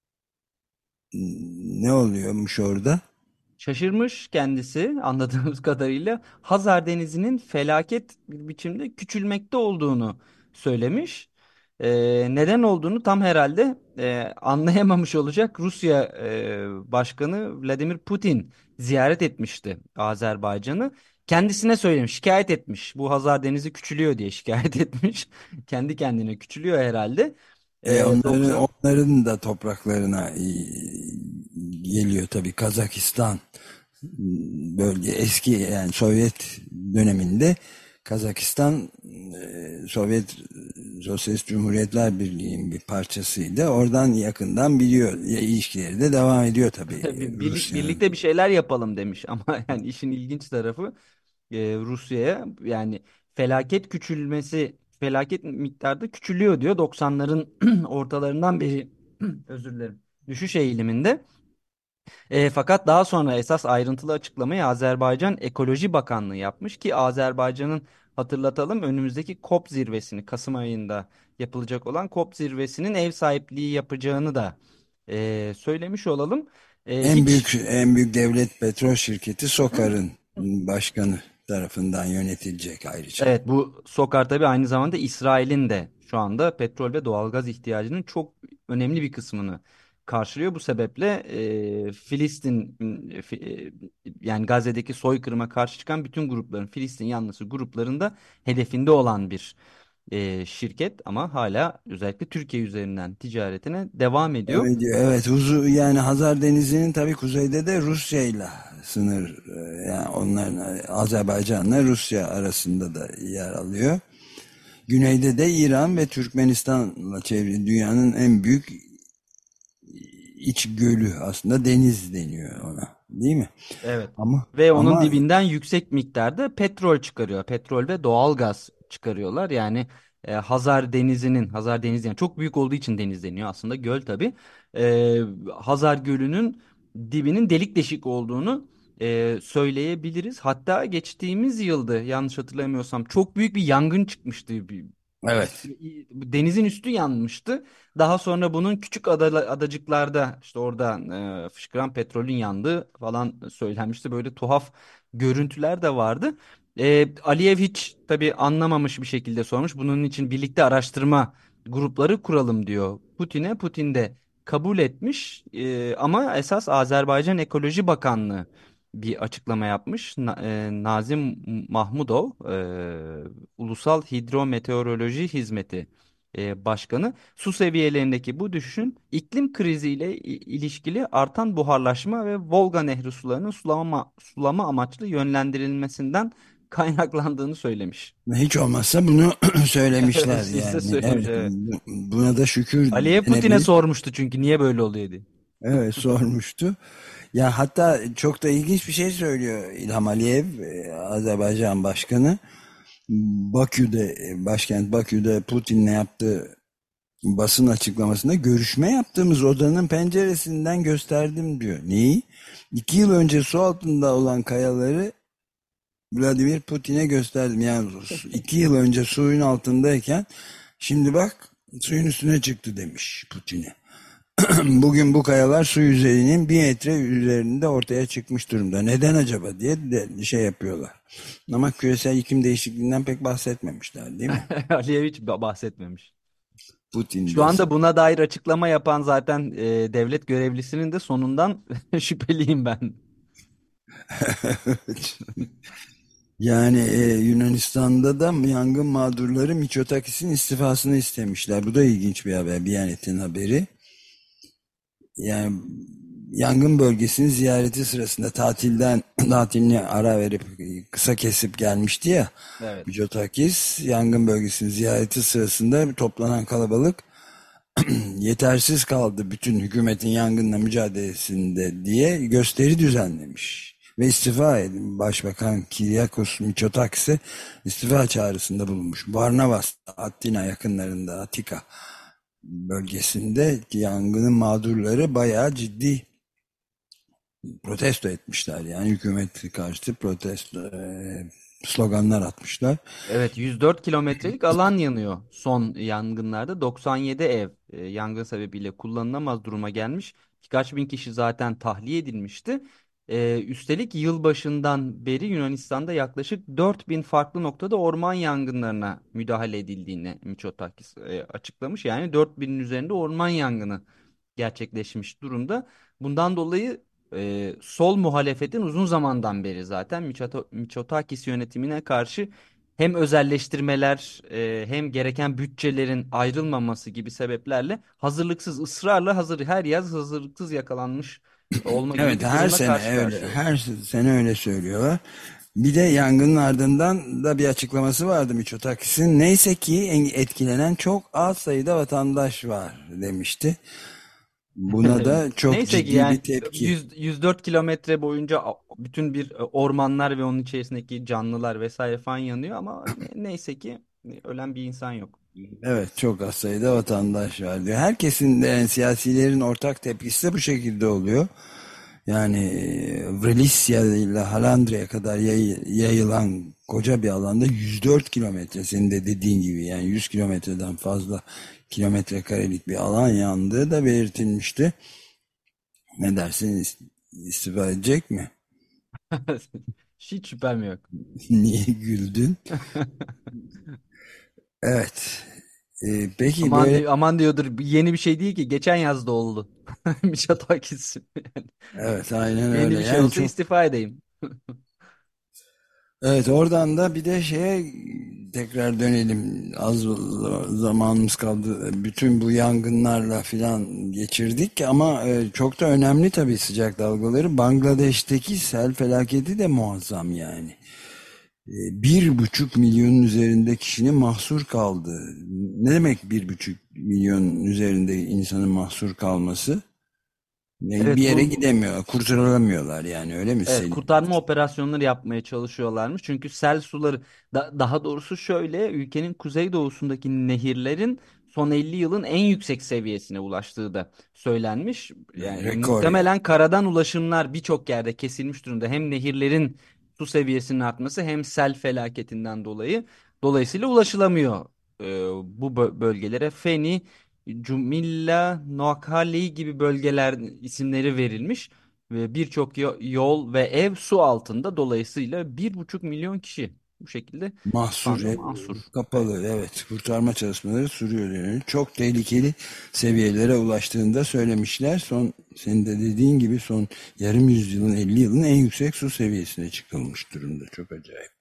ne oluyormuş orada? Şaşırmış kendisi anladığımız kadarıyla Hazar Denizi'nin felaket bir biçimde küçülmekte olduğunu söylemiş. Ee, neden olduğunu tam herhalde e, anlayamamış olacak. Rusya e, Başkanı Vladimir Putin ziyaret etmişti Azerbaycan'ı. Kendisine söylemiş, şikayet etmiş. Bu Hazar Denizi küçülüyor diye şikayet etmiş. Kendi kendine küçülüyor herhalde. E Ee, onların, doksan onların da topraklarına e, geliyor tabii. Kazakistan bölge eski yani Sovyet döneminde Kazakistan e, Sovyet Sosyalist Cumhuriyetler Birliği'nin bir parçasıydı. Oradan yakından biliyor. Ya, ilişkileri de devam ediyor tabii Bir- birlik, Rusya'nın. birlikte bir şeyler yapalım demiş ama yani işin ilginç tarafı e, Rusya'ya yani felaket küçülmesi felaket miktarda küçülüyor diyor doksanların ortalarından beri özür dilerim düşüş eğiliminde. E, fakat daha sonra esas ayrıntılı açıklamayı Azerbaycan Ekoloji Bakanlığı yapmış ki Azerbaycan'ın hatırlatalım önümüzdeki COP zirvesini Kasım ayında yapılacak olan COP zirvesinin ev sahipliği yapacağını da e, söylemiş olalım. E, En hiç büyük en büyük devlet petrol şirketi SOKAR'ın başkanı tarafından yönetilecek ayrıca. Evet, bu SOKAR tabii aynı zamanda İsrail'in de şu anda petrol ve doğalgaz ihtiyacının çok önemli bir kısmını karşılıyor. Bu sebeple e, Filistin e, fi- e, yani Gazze'deki soykırıma karşı çıkan bütün grupların Filistin yanlısı gruplarında hedefinde olan bir e, şirket ama hala özellikle Türkiye üzerinden ticaretine devam ediyor. Evet, evet huzu yani Hazar Denizi'nin tabii kuzeyde de Rusya ile sınır e, yani onların e, Azerbaycan'la Rusya arasında da yer alıyor. Güneyde de İran ve Türkmenistan'la çevrili dünyanın en büyük iç gölü aslında deniz deniyor ona değil mi? Evet. Ama Ve onun ama dibinden yüksek miktarda petrol çıkarıyor. Petrol ve doğalgaz çıkarıyorlar. Yani e, Hazar Denizi'nin, Hazar Denizi yani çok büyük olduğu için deniz deniyor aslında, göl tabii. E, Hazar Gölü'nün dibinin delik deşik olduğunu e, söyleyebiliriz. Hatta geçtiğimiz yıldı yanlış hatırlamıyorsam çok büyük bir yangın çıkmıştı. Bir, Evet. denizin üstü yanmıştı. Daha sonra bunun küçük ada, adacıklarda işte orada e, fışkıran petrolün yandığı falan söylenmişti. Böyle tuhaf görüntüler de vardı. E, Aliyev hiç tabii anlamamış bir şekilde sormuş. Bunun için birlikte araştırma grupları kuralım diyor Putin'e. Putin de kabul etmiş. E, ama esas Azerbaycan Ekoloji Bakanlığı bir açıklama yapmış. Na- e, Nazim Mahmudov, e, Ulusal Hidrometeoroloji Hizmeti e, Başkanı, su seviyelerindeki bu düşüşün iklim kriziyle i- ilişkili artan buharlaşma ve Volga Nehri sularının sulama, sulama amaçlı yönlendirilmesinden kaynaklandığını söylemiş. Hiç olmazsa bunu söylemişler Size yani. söylemiş, Evet, evet. buna da şükür Aliye Putin'e denebilir. sormuştu çünkü niye böyle oluyor diye. Evet, sormuştu. Ya hatta çok da ilginç bir şey söylüyor İlham Aliyev, e, Azerbaycan Başkanı. Bakü'de, e, başkent Bakü'de Putin'le yaptığı basın açıklamasında görüşme yaptığımız odanın penceresinden gösterdim diyor. Neyi? İki yıl önce su altında olan kayaları Vladimir Putin'e gösterdim. Yani iki yıl önce suyun altındayken şimdi bak suyun üstüne çıktı demiş Putin'e. Bugün bu kayalar su yüzeyinin bir metre üzerinde ortaya çıkmış durumda. Neden acaba diye de şey yapıyorlar. Ama küresel iklim değişikliğinden pek bahsetmemişler değil mi? Aliye hiç bahsetmemiş. Putin Şu de. anda buna dair açıklama yapan zaten e, devlet görevlisinin de sonundan şüpheliyim ben. Yani e, Yunanistan'da da yangın mağdurları Mitsotakis'in istifasını istemişler. Bu da ilginç bir haber. Biyanet'in haberi. Yani yangın bölgesini ziyareti sırasında tatilden tatilini ara verip kısa kesip gelmişti ya Evet. Mitsotakis, yangın bölgesini ziyareti sırasında toplanan kalabalık yetersiz kaldı bütün hükümetin yangınla mücadelesinde diye gösteri düzenlemiş. Ve istifa edin. Başbakan Kyriakos Mitsotakis'e istifa çağrısında bulunmuş. Varnavas, Atina yakınlarında, Atika bölgesinde yangının mağdurları bayağı ciddi protesto etmişler. Yani hükümeti karşı protesto e, sloganlar atmışlar. Evet, yüz dört kilometrelik alan yanıyor son yangınlarda. doksan yedi ev e, yangın sebebiyle kullanılamaz duruma gelmiş. Birkaç bin kişi zaten tahliye edilmişti. E, üstelik yılbaşından beri Yunanistan'da yaklaşık dört bin farklı noktada orman yangınlarına müdahale edildiğini Mitsotakis e, açıklamış. Yani dört binin üzerinde orman yangını gerçekleşmiş durumda. Bundan dolayı e, sol muhalefetin uzun zamandan beri zaten Mitsoto- Mitsotakis yönetimine karşı hem özelleştirmeler e, hem gereken bütçelerin ayrılmaması gibi sebeplerle hazırlıksız, ısrarla hazır, her yaz hazırlıksız yakalanmış olma gibi Evet, bir her durumla sene karşı öyle, karşıyalar. her sene öyle söylüyorlar. Bir de yangının ardından da bir açıklaması vardı Mitsotakis'in. Neyse ki en- etkilenen çok az sayıda vatandaş var demişti. Buna da çok Neyse ki ciddi bir yani tepki. yüz, yüz dört kilometre boyunca a- bütün bir e, ormanlar ve onun içerisindeki canlılar vesaire falan yanıyor ama ne- neyse ki e, ölen bir insan yok. Evet, çok az sayıda vatandaş var diyor. Herkesin de yani siyasilerin ortak tepkisi de bu şekilde oluyor. Yani e, Vreslia ile Halandria'ya kadar yay- yayılan koca bir alanda yüz dört kilometre senin de dediğin gibi yani yüz kilometreden fazla kilometre karelik bir alan yandığı da belirtilmişti. Ne dersin, is- istifa edecek mi? Hiç şüphem yok. Niye güldün? Evet. E, peki Aman, böyle, di- aman diyordur, yeni bir şey değil ki, geçen yazda oldu. Mitsotakis. Yani evet aynen yeni öyle bir şey yani olsa çok. istifa edeyim. Evet, oradan da bir de şeye tekrar dönelim. Az zamanımız kaldı. Bütün bu yangınlarla filan geçirdik ama e, çok da önemli tabii sıcak dalgaları. Bangladeş'teki sel felaketi de muazzam yani. E, Bir buçuk milyonun üzerinde kişinin mahsur kaldığı. Ne demek bir buçuk milyonun üzerinde insanın mahsur kalması? Bir Evet yere bu gidemiyor, kurtarılamıyorlar yani, öyle mi Evet, Selim? kurtarma operasyonları yapmaya çalışıyorlarmış. Çünkü sel suları da- daha doğrusu şöyle ülkenin kuzeydoğusundaki nehirlerin son elli yılın en yüksek seviyesine ulaştığı da söylenmiş. Yani Yani rekor yani. muhtemelen karadan ulaşımlar birçok yerde kesilmiş durumda. Hem nehirlerin su seviyesinin artması hem sel felaketinden dolayı. Dolayısıyla ulaşılamıyor e, bu bö- bölgelere. Feni, Cumilla, Noakhali gibi bölgeler isimleri verilmiş. Ve birçok yo- yol ve ev su altında. Dolayısıyla bir buçuk milyon kişi bu şekilde şu Mahsur, anda ev mahsur. Evet. kapalı, evet, kurtarma çalışmaları sürüyor yani. Çok tehlikeli seviyelere ulaştığını da söylemişler. Son, senin de dediğin gibi, son yarım yüzyılın, elli yılın en yüksek su seviyesine çıkılmış durumda. Çok acayip.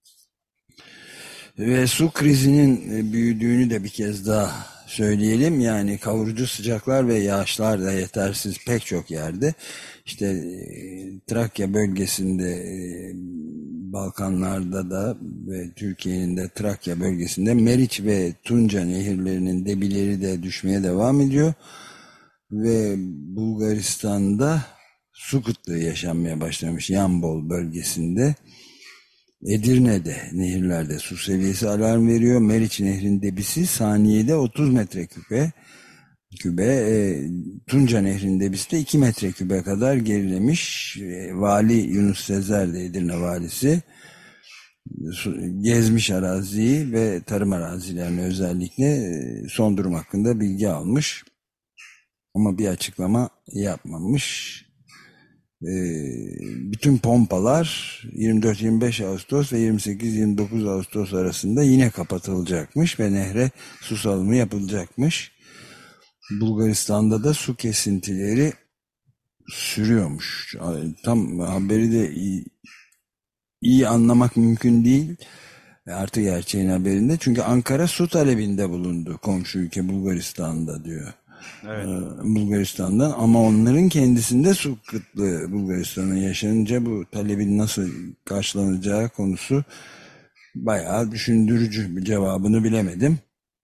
Ve su krizinin e, büyüdüğünü de bir kez daha söyleyelim. Yani kavurucu sıcaklar ve yağışlar da yetersiz pek çok yerde. İşte e, Trakya bölgesinde, e, Balkanlarda da ve Türkiye'nin de Trakya bölgesinde Meriç ve Tunca nehirlerinin debileri de düşmeye devam ediyor. Ve Bulgaristan'da su kıtlığı yaşanmaya başlamış Yambol bölgesinde. Edirne'de nehirlerde su seviyesi alarm veriyor. Meriç Nehri'nin debisi saniyede otuz metreküpe kübe, e, Tunca Nehri'nin debisi de iki metrekübe kadar gerilemiş. E, Vali Yunus Sezer de, Edirne valisi, su- gezmiş araziyi ve tarım arazilerini özellikle, e, son durum hakkında bilgi almış. Ama bir açıklama yapmamış. Ee, bütün pompalar yirmi dört yirmi beş Ağustos ve yirmi sekiz yirmi dokuz Ağustos arasında yine kapatılacakmış ve nehre su salımı yapılacakmış. Bulgaristan'da da su kesintileri sürüyormuş. Tam haberi de iyi, iyi anlamak mümkün değil. Artı gerçeğin haberinde. Çünkü Ankara su talebinde bulundu komşu ülke Bulgaristan'da, diyor. Ee, Evet. Bulgaristan'dan, ama onların kendisinde su kıtlığı Bulgaristan'ın yaşanınca bu talebin nasıl karşılanacağı konusu bayağı düşündürücü, bir cevabını bilemedim.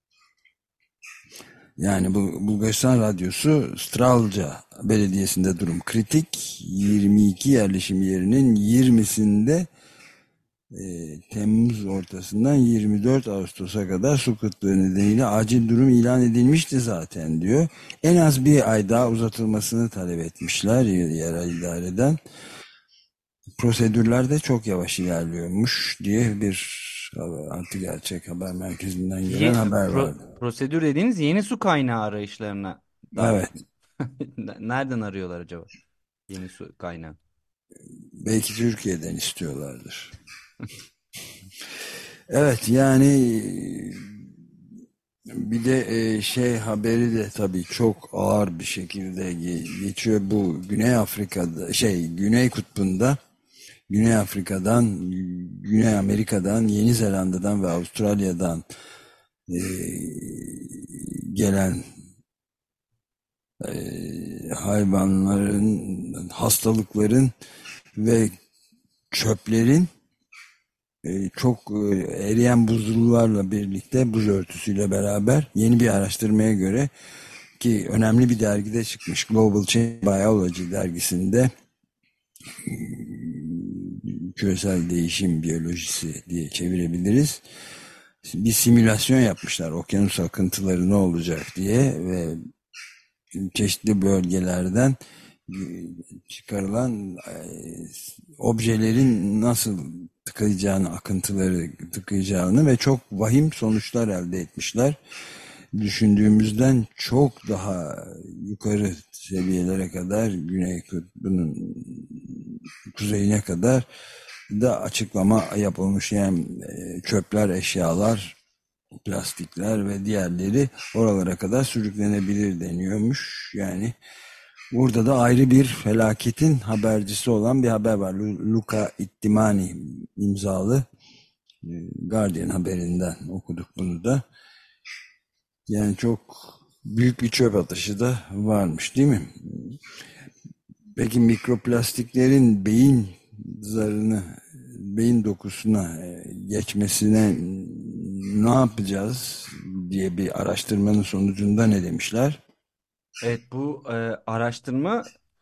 Yani bu Bulgaristan Radyosu Stralca Belediyesi'nde durum kritik. yirmi iki yerleşim yerinin yirmisinde e, Temmuz ortasından yirmi dört Ağustos'a kadar su kıtlığı nedeniyle acil durum ilan edilmişti zaten, diyor. En az bir ay daha uzatılmasını talep etmişler yerel idareden. Prosedürler de çok yavaş ilerliyormuş diye bir Artı Gerçek Haber Merkezi'nden gelen Ye- haber pro- vardı. prosedür dediğiniz yeni su kaynağı arayışlarına dair Evet, mi? Nereden arıyorlar acaba? Yeni su kaynağı. belki Türkiye'den istiyorlardır. Evet, yani bir de e, şey haberi de tabii çok ağır bir şekilde ge- geçiyor. Bu Güney Afrika'da, şey, Güney Kutbu'nda, Güney Afrika'dan, Güney Amerika'dan, Yeni Zelanda'dan ve Avustralya'dan e, gelen e, hayvanların, hastalıkların ve çöplerin, e, çok e, eriyen buzullarla birlikte, buz örtüsüyle beraber, yeni bir araştırmaya göre, ki önemli bir dergide çıkmış, Global Change Biology dergisinde, küresel değişim biyolojisi diye çevirebiliriz. Bir simülasyon yapmışlar, okyanus akıntıları ne olacak diye ve çeşitli bölgelerden çıkarılan e, objelerin nasıl tıkayacağını, akıntıları tıkayacağını ve çok vahim sonuçlar elde etmişler. Düşündüğümüzden çok daha yukarı seviyelere kadar, Güney Kutbu'nun kuzeyine kadar da açıklama yapılmış. Yani e, çöpler, eşyalar, plastikler ve diğerleri oralara kadar sürüklenebilir deniyormuş. Yani burada da ayrı bir felaketin habercisi olan bir haber var. Luca Ittimani imzalı, Guardian haberinden okuduk bunu da. Yani çok büyük bir çöp atışı da varmış, değil mi? Peki mikroplastiklerin beyin zarını, beyin dokusuna e, geçmesine ne yapacağız diye bir araştırmanın sonucunda ne demişler? Evet bu e, araştırma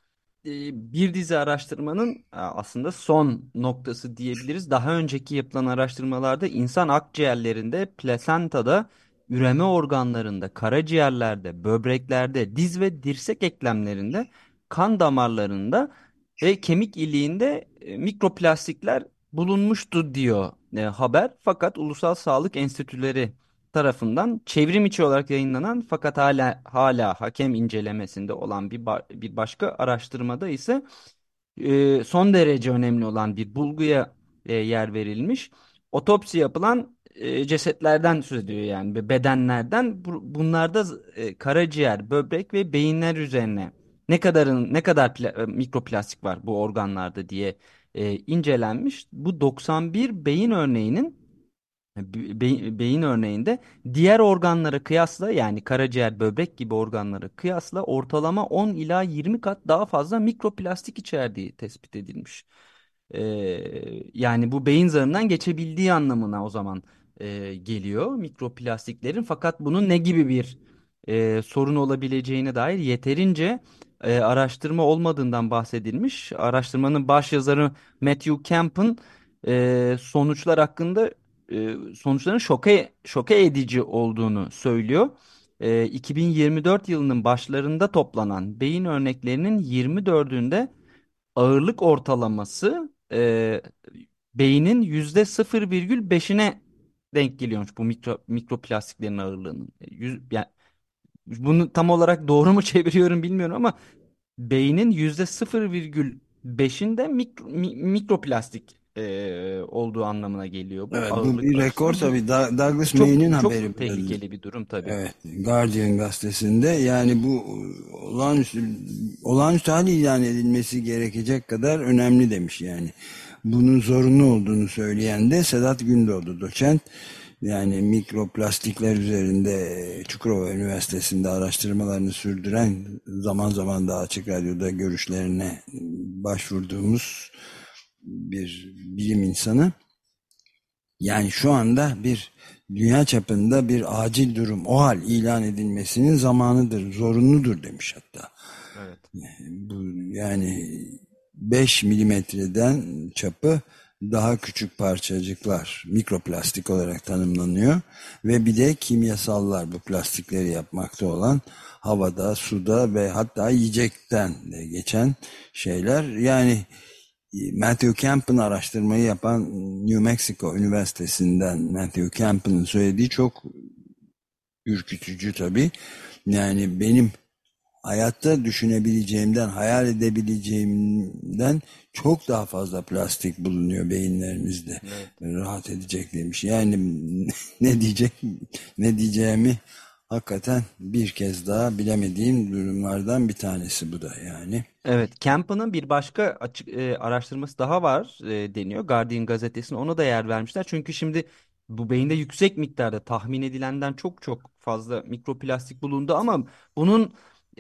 e, bir dizi araştırmanın e, aslında son noktası diyebiliriz. Daha önceki yapılan araştırmalarda insan akciğerlerinde, plasentada, üreme organlarında, karaciğerlerde, böbreklerde, diz ve dirsek eklemlerinde, kan damarlarında ve kemik iliğinde e, mikroplastikler bulunmuştu diyor e, haber. Fakat Ulusal Sağlık Enstitüleri tarafından çevrim içi olarak yayınlanan fakat hala hala hakem incelemesinde olan bir ba- bir başka araştırmada ise e, son derece önemli olan bir bulguya e, yer verilmiş. Otopsi yapılan e, cesetlerden söz ediyor yani ve bedenlerden. Bu- bunlarda e, karaciğer, böbrek ve beyinler üzerine ne kadarın ne kadar pla- e, mikroplastik var bu organlarda diye e, incelenmiş. Bu doksan bir beyin örneğinin Be- beyin örneğinde diğer organlara kıyasla, yani karaciğer, böbrek gibi organlara kıyasla ortalama on ila yirmi kat daha fazla mikroplastik içerdiği tespit edilmiş. Ee, Yani bu beyin zarından geçebildiği anlamına o zaman e, geliyor mikroplastiklerin. Fakat bunun ne gibi bir e, sorun olabileceğine dair yeterince e, araştırma olmadığından bahsedilmiş. Araştırmanın başyazarı Matthew Camp'ın e, sonuçlar hakkında e, sonuçların şoke, şoke edici olduğunu söylüyor. E, iki bin yirmi dört yılının başlarında toplanan beyin örneklerinin yirmi dördünde ağırlık ortalaması e, beynin yüzde sıfır virgül beşine denk geliyormuş bu mikro, mikroplastiklerin ağırlığının. E, Yüz, yani bunu tam olarak doğru mu çeviriyorum bilmiyorum ama beynin yüzde sıfır virgül beşinde mikro, mi- mikroplastik e, olduğu anlamına geliyor bu Evet, bu ağırlık bir rekor açısından. Bu tabii. Da- Douglas May'nin çok haberi çok bu da. tehlikeli bir durum tabii. Evet, Guardian gazetesinde, yani bu olağanüstü olağanüstü hal ilan edilmesi gerekecek kadar önemli demiş yani. Bunun zorunlu olduğunu söyleyen de Sedat Gündoğdu, doçent. Yani mikroplastikler üzerinde Çukurova Üniversitesi'nde araştırmalarını sürdüren, zaman zaman da Açık Radyo'da görüşlerine başvurduğumuz bir bilim insanı. Yani şu anda bir dünya çapında bir acil durum, o hal ilan edilmesinin zamanıdır, zorunludur demiş hatta. Evet. Bu yani beş milimetreden çapı daha küçük parçacıklar mikroplastik olarak tanımlanıyor ve bir de kimyasallar, bu plastikleri yapmakta olan havada, suda ve hatta yiyecekten de geçen şeyler. Yani Matthew Camp'ın araştırmayı yapan New Mexico Üniversitesi'nden Matthew Camp'ın söylediği çok ürkütücü tabii. Yani benim hayatta düşünebileceğimden, hayal edebileceğimden çok daha fazla plastik bulunuyor beyinlerimizde. Evet. Rahat edecek demiş. Yani ne diyecek, ne diyeceğimi hakikaten bir kez daha bilemediğim durumlardan bir tanesi bu da yani. Evet, Campa'nın bir başka açık e, araştırması daha var e, deniyor. Guardian gazetesine ona da yer vermişler. Çünkü şimdi bu beyinde yüksek miktarda, tahmin edilenden çok çok fazla mikroplastik bulundu ama bunun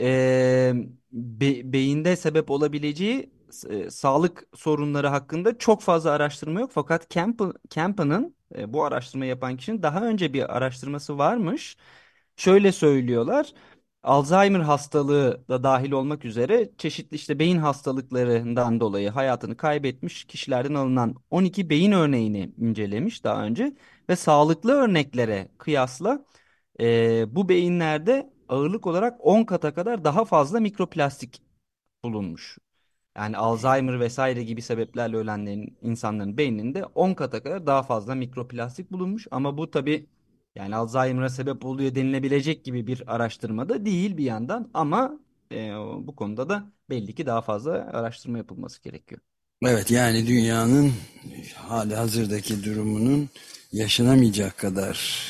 e, be- beyinde sebep olabileceği e, sağlık sorunları hakkında çok fazla araştırma yok. Fakat Campa, Campa'nın e, bu araştırma yapan kişinin daha önce bir araştırması varmış. Şöyle söylüyorlar. Alzheimer hastalığı da dahil olmak üzere çeşitli işte beyin hastalıklarından dolayı hayatını kaybetmiş kişilerden alınan on iki beyin örneğini incelemiş daha önce ve sağlıklı örneklere kıyasla e, bu beyinlerde ağırlık olarak on kata kadar daha fazla mikroplastik bulunmuş. Yani Alzheimer vesaire gibi sebeplerle ölenlerin insanların beyninde on kata kadar daha fazla mikroplastik bulunmuş. Ama bu tabii yani Alzheimer'a sebep oluyor denilebilecek gibi bir araştırmada değil bir yandan. Ama e, bu konuda da belli ki daha fazla araştırma yapılması gerekiyor. Evet, yani dünyanın hali hazırdaki durumunun yaşanamayacak kadar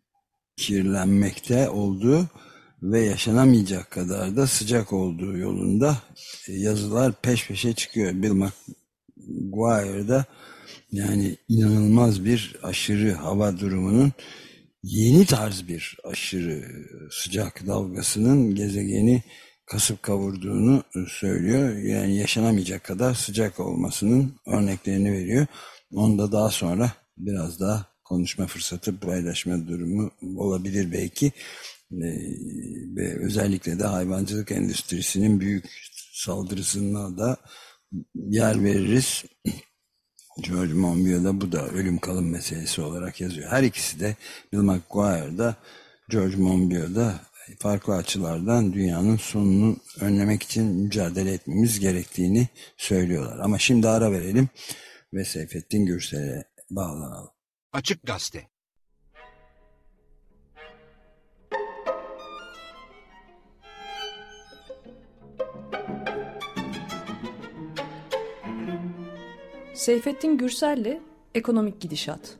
kirlenmekte olduğu ve yaşanamayacak kadar da sıcak olduğu yolunda yazılar peş peşe çıkıyor. Bill McGuire'da yani inanılmaz bir aşırı hava durumunun, yeni tarz bir aşırı sıcak dalgasının gezegeni kasıp kavurduğunu söylüyor. Yani yaşanamayacak kadar sıcak olmasının örneklerini veriyor. Onu da daha sonra biraz daha konuşma fırsatı, paylaşma durumu olabilir belki. Ee, ve özellikle de hayvancılık endüstrisinin büyük saldırısına da yer veririz. George Monbiot da bu da ölüm kalım meselesi olarak yazıyor. Her ikisi de, Bill McGuire da George Monbiot da farklı açılardan dünyanın sonunu önlemek için mücadele etmemiz gerektiğini söylüyorlar. Ama şimdi ara verelim ve Seyfettin Gürsel'e bağlanalım. Açık Gazete. Seyfettin Gürsel'le Ekonomik Gidişat.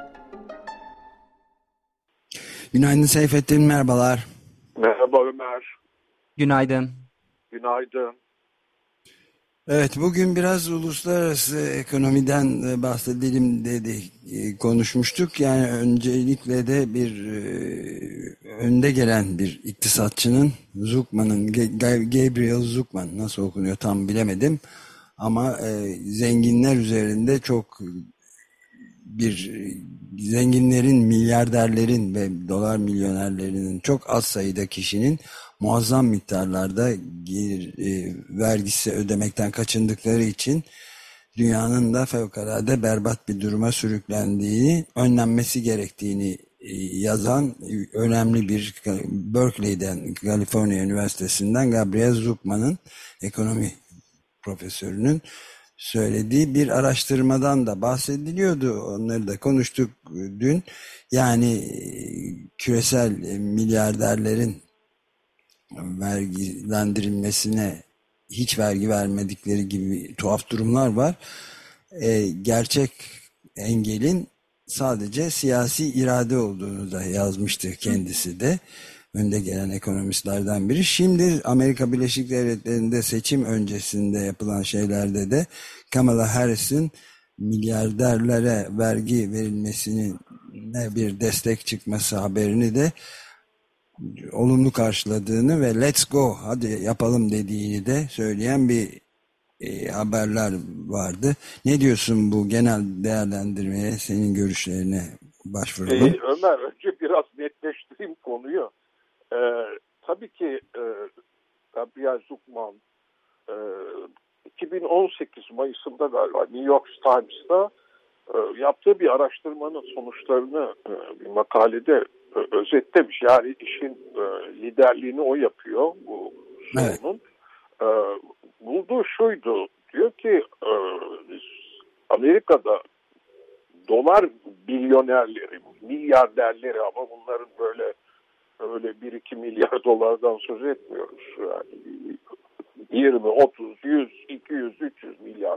Günaydın Seyfettin, merhabalar. Merhaba Ömer. Günaydın. Günaydın. Evet, bugün biraz uluslararası ekonomiden bahsedelim dedik, konuşmuştuk. Yani öncelikle de bir önde gelen bir iktisatçının, Zuckman'ın, Gabriel Zuckman nasıl okunuyor tam bilemedim. Ama zenginler üzerinde çok bir zenginlerin, milyarderlerin ve dolar milyonerlerinin çok az sayıda kişinin muazzam miktarlarda gelir e, vergisi ödemekten kaçındıkları için dünyanın da fevkalade berbat bir duruma sürüklendiğini, önlenmesi gerektiğini e, yazan önemli bir Berkeley'den, Kaliforniya Üniversitesi'nden Gabriel Zuckman'ın, ekonomi profesörünün söylediği bir araştırmadan da bahsediliyordu. Onları da konuştuk dün. Yani küresel milyarderlerin vergilendirilmesine hiç vergi vermedikleri gibi tuhaf durumlar var. E, gerçek engelin sadece siyasi irade olduğunu da yazmıştı kendisi de. Önde gelen ekonomistlerden biri. Şimdi Amerika Birleşik Devletleri'nde seçim öncesinde yapılan şeylerde de Kamala Harris'in milyarderlere vergi verilmesine bir destek çıkması haberini de olumlu karşıladığını ve let's go hadi yapalım dediğini de söyleyen bir e, haberler vardı. Ne diyorsun bu genel değerlendirmeye, senin görüşlerine başvuralım? Ee, Ömer, önce biraz netleştireyim konuyu. Ee, tabii ki e, Gabriel Zuckman e, iki bin on sekiz Mayıs'ında galiba New York Times'ta e, yaptığı bir araştırmanın sonuçlarını e, bir makalede e, özetlemiş. Yani işin e, liderliğini o yapıyor bu sorunun. Evet. E, bulduğu şuydu, diyor ki e, Amerika'da dolar milyonerleri, milyarderleri, ama bunların böyle öyle bir iki milyar dolardan söz etmiyoruz. Yani yirmi, otuz, yüz, iki yüz, üç yüz milyar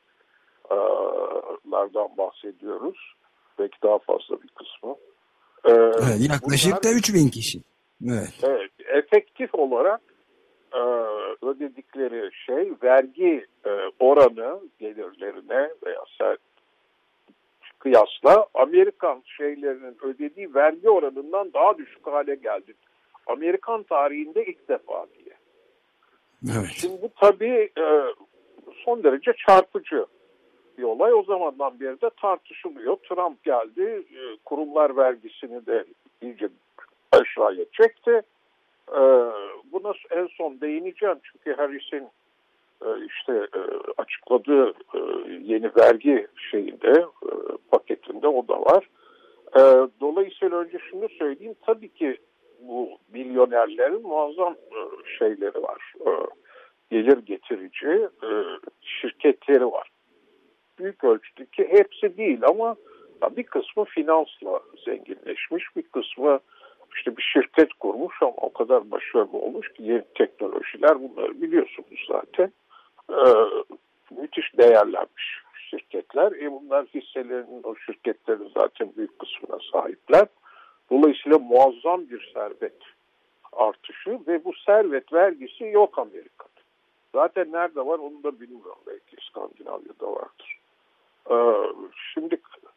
dolarlardan bahsediyoruz. Belki daha fazla bir kısmı. Ee, evet, yaklaşık bunlar, da üç bin kişi. Evet. Evet, efektif olarak e, ödedikleri şey vergi e, oranı gelirlerine veya sert kıyasla Amerikan şeylerinin ödediği vergi oranından daha düşük hale geldi. Amerikan tarihinde ilk defa diye. Evet. Şimdi bu tabii e, son derece çarpıcı bir olay. O zamandan beri de tartışılıyor. Trump geldi, e, kurumlar vergisini de iyice aşağıya çekti. E, buna en son değineceğim çünkü Harris'in e, işte e, açıkladığı e, yeni vergi şeyinde, e, paketinde o da var. E, dolayısıyla önce şunu söyleyeyim. Tabii ki bu milyonerlerin muazzam e, şeyleri var. E, gelir getirici e, şirketleri var. Büyük ölçüdeki hepsi değil ama bir kısmı finansla zenginleşmiş, bir kısmı işte bir şirket kurmuş ama o kadar başarılı olmuş ki yeni teknolojiler, bunları biliyorsunuz zaten. E, müthiş değerlenmiş şirketler. E bunlar hisselerinin, o şirketlerin zaten büyük kısmına sahipler. Dolayısıyla muazzam bir servet artışı ve bu servet vergisi yok Amerika'da. Zaten nerede var onu da bilmiyorum. Belki İskandinavya'da vardır. Ee, şimdi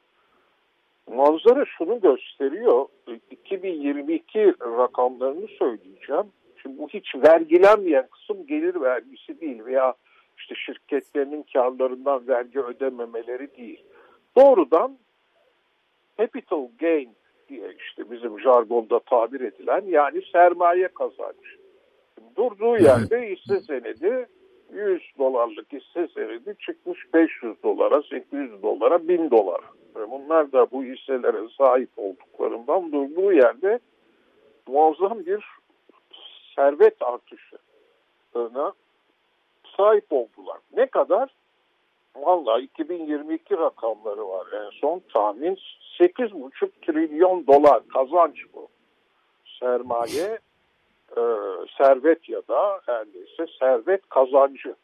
manzara şunu gösteriyor. iki bin yirmi iki rakamlarını söyleyeceğim. Şimdi bu hiç vergilenmeyen kısım gelir vergisi değil veya işte şirketlerinin karlarından vergi ödememeleri değil. Doğrudan capital gain diye işte bizim jargonda tabir edilen, yani sermaye kazancı. Durduğu yerde hisse senedi yüz dolarlık hisse senedi çıkmış beş yüz dolara, sekiz yüz dolara, bin dolara. Bunlar da bu hisselere sahip olduklarından durduğu yerde muazzam bir servet artışına sahip oldular. Ne kadar? Vallahi iki bin yirmi iki rakamları var. En son tahmin sekiz buçuk trilyon dolar kazanç bu. Sermaye, e, servet ya da her neyse servet kazancı.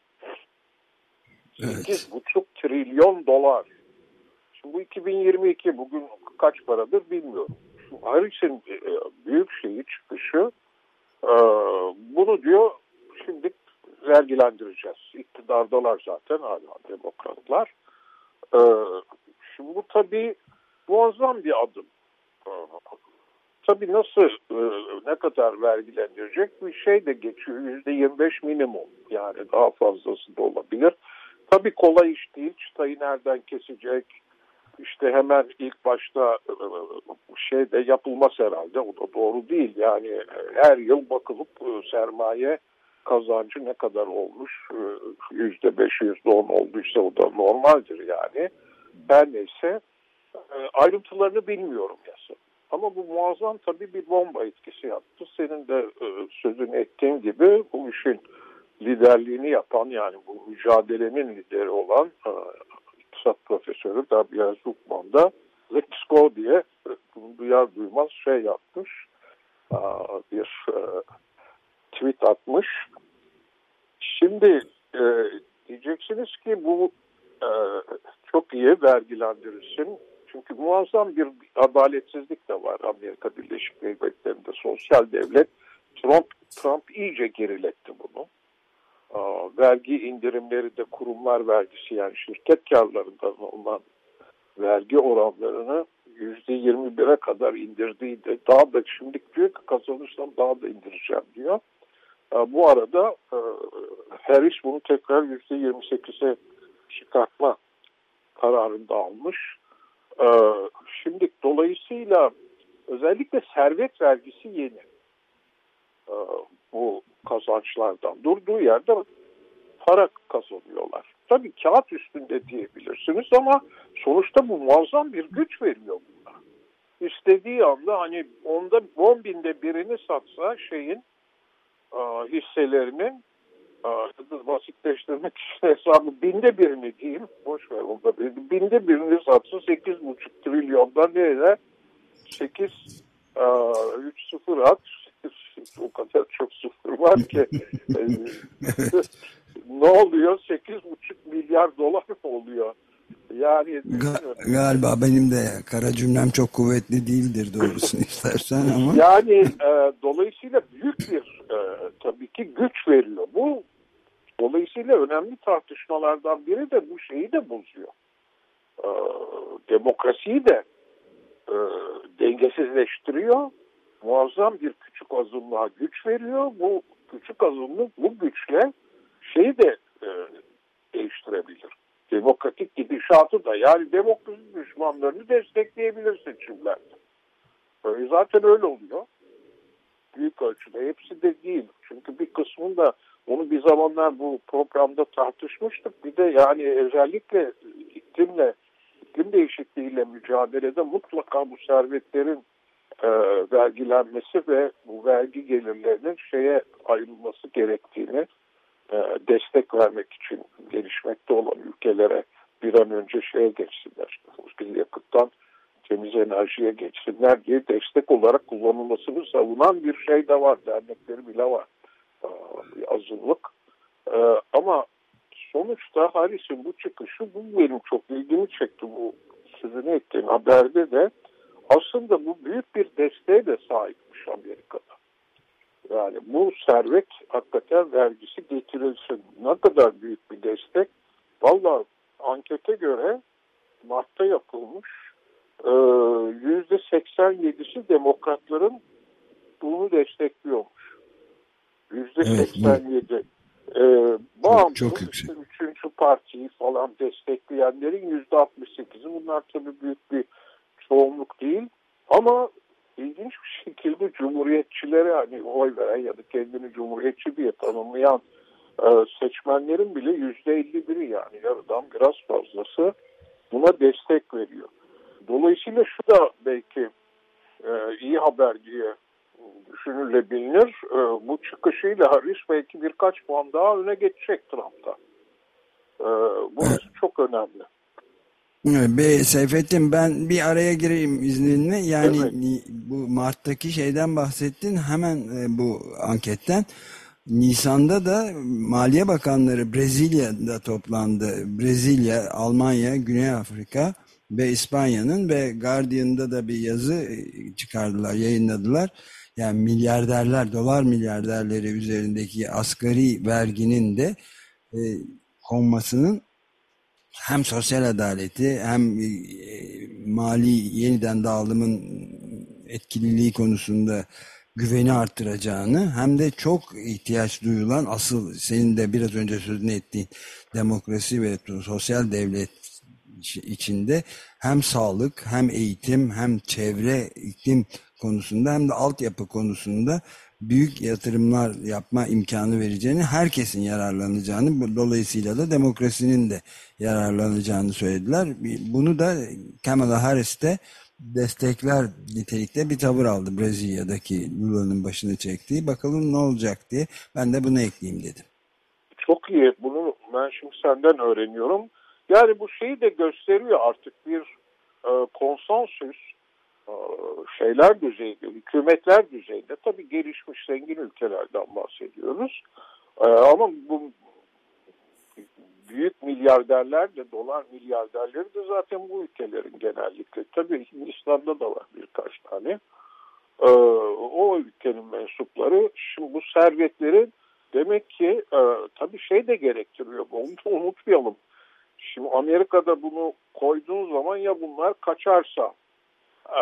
sekiz buçuk trilyon dolar. Şimdi bu iki bin yirmi iki, bugün kaç paradır bilmiyorum. Şimdi Harris'in büyük şeyi çıkışı, e, bunu diyor şimdi vergilendireceğiz. İktidardalar zaten hala demokratlar. E, şimdi bu tabii muazzam bir adım. E, tabii nasıl, e, ne kadar vergilendirecek bir şey de geçiyor. yüzde yirmi beş minimum, yani daha fazlası da olabilir. Tabii kolay iş değil. Çıtayı nereden kesecek? İşte hemen ilk başta şey de yapılmaz herhalde. O da doğru değil. Yani her yıl bakılıp sermaye kazancı ne kadar olmuş? Yüzde beş, yüzde on olduysa o da normaldir yani. Her neyse ayrıntılarını bilmiyorum yasa. Ama bu muazzam tabii bir bomba etkisi yaptı. Senin de sözünü ettiğin gibi bu işin liderliğini yapan, yani bu mücadelenin lideri olan iktisat profesörü Gabriel Zucman da Let's Go diye bunu duyar duymaz şey yapmış, bir tweet atmış. Şimdi diyeceksiniz ki bu çok iyi vergilendirilsin. Çünkü muazzam bir adaletsizlik de var Amerika Birleşik Devletleri'nde. Sosyal devlet, Trump, Trump iyice geriletti bunu. Vergi indirimleri de kurumlar vergisi, yani şirket karlarından olan vergi oranlarını yüzde yirmi bire kadar indirdiği de, daha da şimdi diyor ki kazanırsam daha da indireceğim diyor. Bu arada Harris bunu tekrar yüzde yirmi sekize çıkartma kararında almış. Şimdi dolayısıyla özellikle servet vergisi yeni. Bu kazançlardan durduğu yerde para kazanıyorlar. Tabii kağıt üstünde diyebilirsiniz ama sonuçta bu muazzam bir güç veriyor buna. İstediği anda hani onda on binde birini satsa şeyin hisselerinin, basitleştirmek için hesabı binde birini diyeyim, boş ver onda birini, binde birini satsa sekiz buçuk trilyondan ne eder? sekiz üç sıfır at, o kadar çok sıfır var ki ne oluyor? sekiz buçuk milyar dolar oluyor. Yani Ga- galiba benim de kara cümlem çok kuvvetli değildir doğrusunu istersen ama. Yani e, dolayısıyla büyük bir e, tabii ki güç veriyor. Bu dolayısıyla önemli tartışmalardan biri de bu şeyi de bozuyor. E, demokrasiyi de e, dengesizleştiriyor. Muazzam bir küçük azınlığa güç veriyor. Bu küçük azınlık bu güçle şeyi de e, değiştirebilir. Demokratik gidişatı da, yani demokrasi düşmanlarını destekleyebilir seçimlerde. Böyle zaten öyle oluyor. Büyük ölçüde. Hepsi de değil. Çünkü bir kısmında onu bir zamanlar bu programda tartışmıştık. Bir de yani özellikle iklimle, iklim değişikliğiyle mücadelede mutlaka bu servetlerin e, vergilenmesi ve bu vergi gelirlerinin şeye ayrılması gerektiğini, e, destek vermek için gelişmekte olan ülkelere bir an önce şeye geçsinler. Fosil yakıttan temiz enerjiye geçsinler diye destek olarak kullanılmasını savunan bir şey de var. Dernekleri bile var. E, bir azınlık. E, ama sonuçta Harris'in bu çıkışı, bu benim çok ilgimi çekti, bu sözünü ettiğim haberde de. Aslında bu büyük bir desteğe de sahipmiş Amerika'da. Yani bu servet hakikaten vergisi getirilsin. Ne kadar büyük bir destek. Vallahi ankete göre Mart'ta yapılmış, yüzde seksen yedisi demokratların bunu destekliyormuş. yüzde seksen yedi. Evet, ee, bağımsız, çok, çok yüksek. Üçüncü partiyi falan destekleyenlerin yüzde altmış sekizi. Bunlar tabii büyük bir çoğunluk değil. Ama ilginç bir şekilde cumhuriyetçilere hani oy veren ya da kendini cumhuriyetçi diye tanımlayan Ee, seçmenlerin bile yüzde elli biri, yani yarıdan biraz fazlası buna destek veriyor. Dolayısıyla şu da belki e, iyi haber diye düşünülebilir. E, bu çıkışıyla Harris belki birkaç puan daha öne geçecek Trump'tan. E, burası çok önemli. Be, Seyfettin, ben bir araya gireyim izninle. Yani Evet. bu Mart'taki şeyden bahsettin, hemen e, bu anketten. Nisan'da da Maliye Bakanları Brezilya'da toplandı. Brezilya, Almanya, Güney Afrika ve İspanya'nın, ve Guardian'da da bir yazı e, çıkardılar, yayınladılar. Yani milyarderler, dolar milyarderleri üzerindeki asgari verginin de e, konmasının hem sosyal adaleti hem e, mali yeniden dağılımın etkililiği konusunda güveni arttıracağını, hem de çok ihtiyaç duyulan, asıl senin de biraz önce sözünü ettiğin demokrasi ve sosyal devlet içinde hem sağlık, hem eğitim, hem çevre, iklim konusunda, hem de altyapı konusunda büyük yatırımlar yapma imkanı vereceğini, herkesin yararlanacağını, dolayısıyla da demokrasinin de yararlanacağını söylediler. Bunu da Kamala Harris de destekler nitelikte bir tavır aldı, Brezilya'daki Lula'nın başını çektiği. Bakalım ne olacak diye ben de bunu ekleyeyim dedim. Çok iyi. Bunu ben şimdi senden öğreniyorum. Yani bu şeyi de gösteriyor, artık bir e, konsensüs e, şeyler düzeyinde, hükümetler düzeyinde, tabii gelişmiş zengin ülkelerden bahsediyoruz. E, ama bu büyük milyarderler de, dolar milyarderleri de zaten bu ülkelerin genellikle. Tabii Hindistan'da da var birkaç tane. E, o ülkenin mensupları. Şimdi bu servetlerin demek ki e, tabii şey de gerektiriyor. Onu da unutmayalım. Şimdi Amerika'da bunu koyduğun zaman ya bunlar kaçarsa e,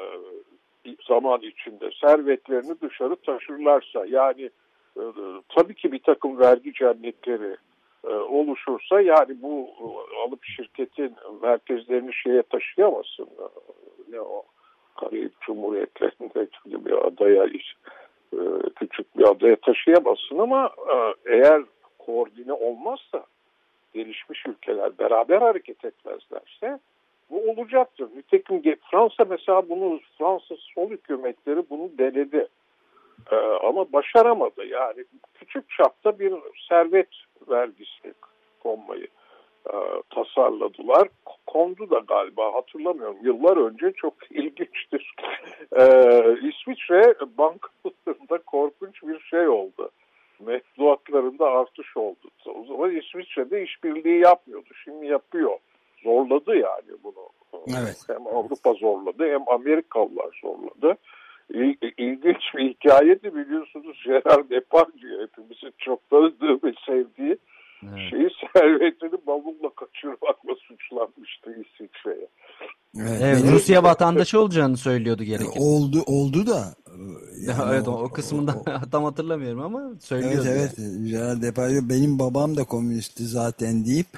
zaman içinde servetlerini dışarı taşırlarsa, yani e, tabii ki bir takım vergi cennetleri e, oluşursa, yani bu e, alıp şirketin merkezlerini şeye taşıyamazsın. E, ne o? Karayip Cumhuriyetlerinde bir adaya, e, küçük bir adaya taşıyamazsın, ama e, eğer koordine olmazsa, gelişmiş ülkeler beraber hareket etmezlerse bu olacaktır. Nitekim Fransa mesela bunu, Fransız sol hükümetleri bunu denedi. Ee, ama başaramadı. Yani küçük çapta bir servet vergisi konmayı e, tasarladılar. Kondu da galiba, hatırlamıyorum. Yıllar önce, çok ilginçtir. Ee, İsviçre bankalarında korkunç bir şey oldu. Mevduatlarında artış oldu. O zaman İsviçre'de işbirliği yapmıyordu. Şimdi yapıyor. Zorladı yani bunu. Evet. Hem Avrupa zorladı, hem Amerikalılar zorladı. İl, ilginç bir hikayeydi, biliyorsunuz. Gerard Depardieu, hepimizin çok tanıdığı ve sevdiği, evet, şeyi, servetini bavulla kaçırmakla suçlanmıştı İsviçre'ye. Evet, Evet, benim, Rusya vatandaşı olacağını söylüyordu gerekirse. oldu oldu da yani evet, o, o kısmından o, o, tam hatırlamıyorum ama söylüyordu. Evet evet, yani. Gerard Depardieu, benim babam da komünistti zaten deyip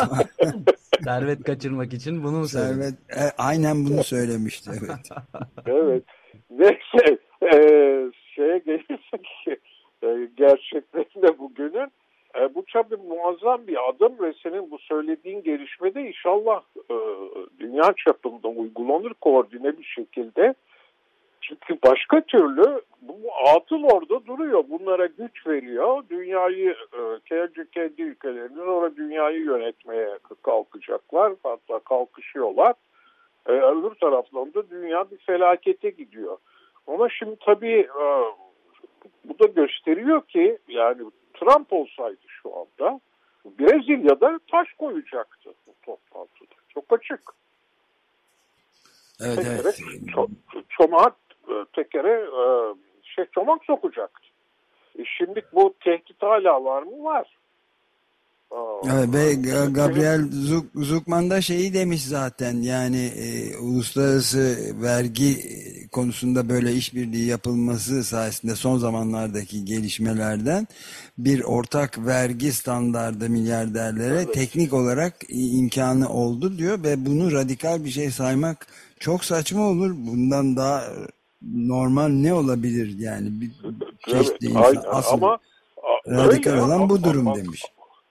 servet kaçırmak için bunu mu söyledi? Servet, e, aynen bunu söylemişti, evet. Evet. Neyse, e, şeye gelirsek e, gerçeklerinde bugünün e, bu tabii muazzam bir adım ve senin bu söylediğin gelişmede inşallah e, dünya çapında uygulanır koordine bir şekilde. Çünkü başka türlü bu atıl orada duruyor. Bunlara güç veriyor. Dünyayı e, kendi, kendi ülkelerini, sonra dünyayı yönetmeye kalkacaklar. Hatta kalkışıyorlar. E, öbür taraftan da dünya bir felakete gidiyor. Ama şimdi tabii e, bu da gösteriyor ki, yani Trump olsaydı şu anda Brezilya'da taş koyacaktı bu toplantıda. Çok açık. Evet, tekere, evet. ço çomak, tekere şey, çomak sokacaktı. E şimdi bu tehdit hala var mı? Var. Evet, ve Gabriel Zucman da şeyi demiş zaten, yani e, uluslararası vergi konusunda böyle işbirliği yapılması sayesinde son zamanlardaki gelişmelerden bir ortak vergi standardı milyarderlere, evet, teknik olarak imkanı oldu diyor ve bunu radikal bir şey saymak çok saçma olur. Bundan daha normal ne olabilir yani? Bir çeşitli evet, insan aynen. asıl... Ama radikal Öyle, olan bu durum ama demiş.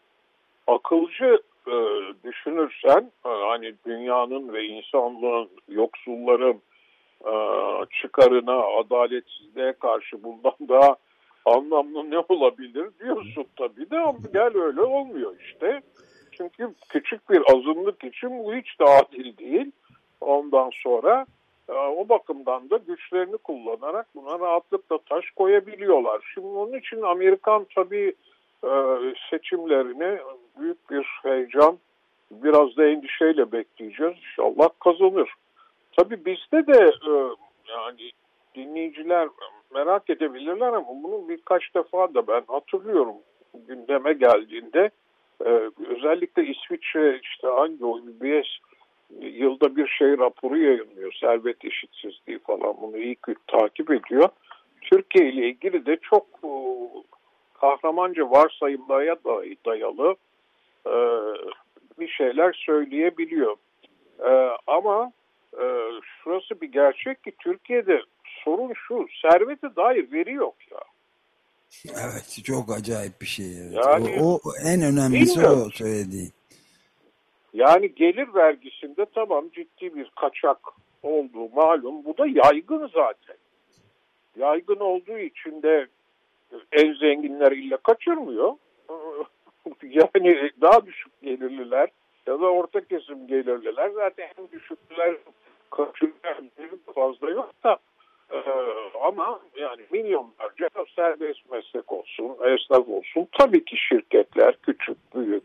Akılcı e, düşünürsen e, hani dünyanın ve insanlığın, yoksulların e, çıkarına, adaletsizliğe karşı bundan daha anlamlı ne olabilir diyorsun tabii de, ama gel öyle olmuyor işte. Çünkü küçük bir azınlık için bu hiç de adil değil. Ondan sonra e, o bakımdan da güçlerini kullanarak buna rahatlıkla taş koyabiliyorlar. Şimdi onun için Amerikan tabii e, seçimlerini büyük bir heyecan, biraz da endişeyle bekleyeceğiz. İnşallah kazanır. Tabii bizde de e, yani dinleyiciler merak edebilirler ama bunu birkaç defa da ben hatırlıyorum gündeme geldiğinde. Ee, özellikle İsviçre işte hangi o U B S yılda bir şey raporu yayınlıyor. Servet eşitsizliği falan, bunu iyi kötü takip ediyor. Türkiye ile ilgili de çok e, kahramanca varsayımlara dayalı e, bir şeyler söyleyebiliyor. E, ama e, şurası bir gerçek ki Türkiye'de sorun şu: servete dair veri yok ya. Evet, çok acayip bir şey. Evet. Yani o, o en önemlisi bilmiyorum. o söylediğin. Yani gelir vergisinde tamam ciddi bir kaçak olduğu malum. Bu da yaygın zaten. Yaygın olduğu için de en zenginler ille kaçırmıyor. Yani daha düşük gelirliler ya da orta kesim gelirliler zaten en düşükler kaçırıyor, fazla yok da e, ama yani milyonlarca serbest meslek olsun, esnaf olsun, tabii ki şirketler küçük, büyük,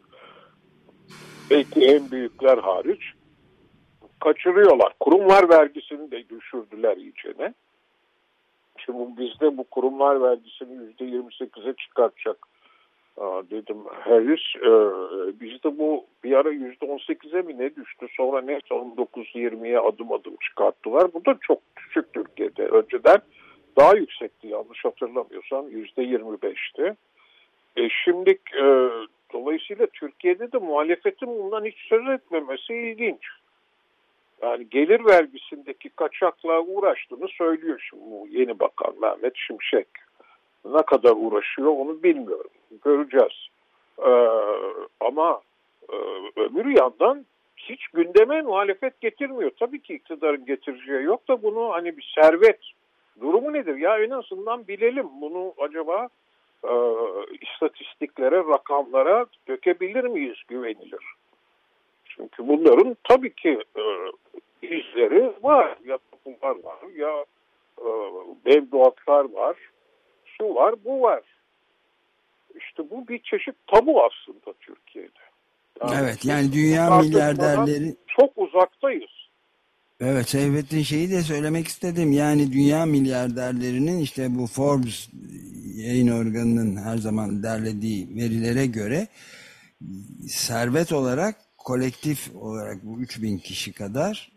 belki en büyükler hariç kaçırıyorlar. Kurumlar vergisini de düşürdüler iyicene. Şimdi bizde bu kurumlar vergisini yüzde yirmi sekize çıkartacak dedim Harris. Bizde bu bir ara yüzde on sekize mi ne düştü? Sonra neyse on dokuz yirmiye adım adım çıkarttılar. Bu da çok düşük Türkiye'de. Önceden daha yüksekti, yanlış hatırlamıyorsam yüzde yirmi beşti. E şimdi e, dolayısıyla Türkiye'de de muhalefetin bundan hiç söz etmemesi ilginç. Yani gelir vergisindeki kaçakla uğraştığını söylüyor şimdi bu yeni bakan Mehmet Şimşek. Ne kadar uğraşıyor onu bilmiyorum. Göreceğiz. Ee, ama e, öbür yandan hiç gündeme muhalefet getirmiyor. Tabii ki iktidarın getireceği yok da bunu hani bir servet durumu nedir? Ya en azından bilelim bunu, acaba e, istatistiklere, rakamlara dökebilir miyiz güvenilir? Çünkü bunların tabii ki e, izleri var. Ya toplumlar var, ya e, mevduatlar var, şu var, bu var. İşte bu bir çeşit tabu aslında Türkiye'de. Yani evet, yani dünya milyarderleri çok uzaktayız. Evet, Seyfettin şeyi de söylemek istedim. Yani dünya milyarderlerinin işte bu Forbes yayın organının her zaman derlediği verilere göre servet olarak, kolektif olarak bu üç bin kişi kadar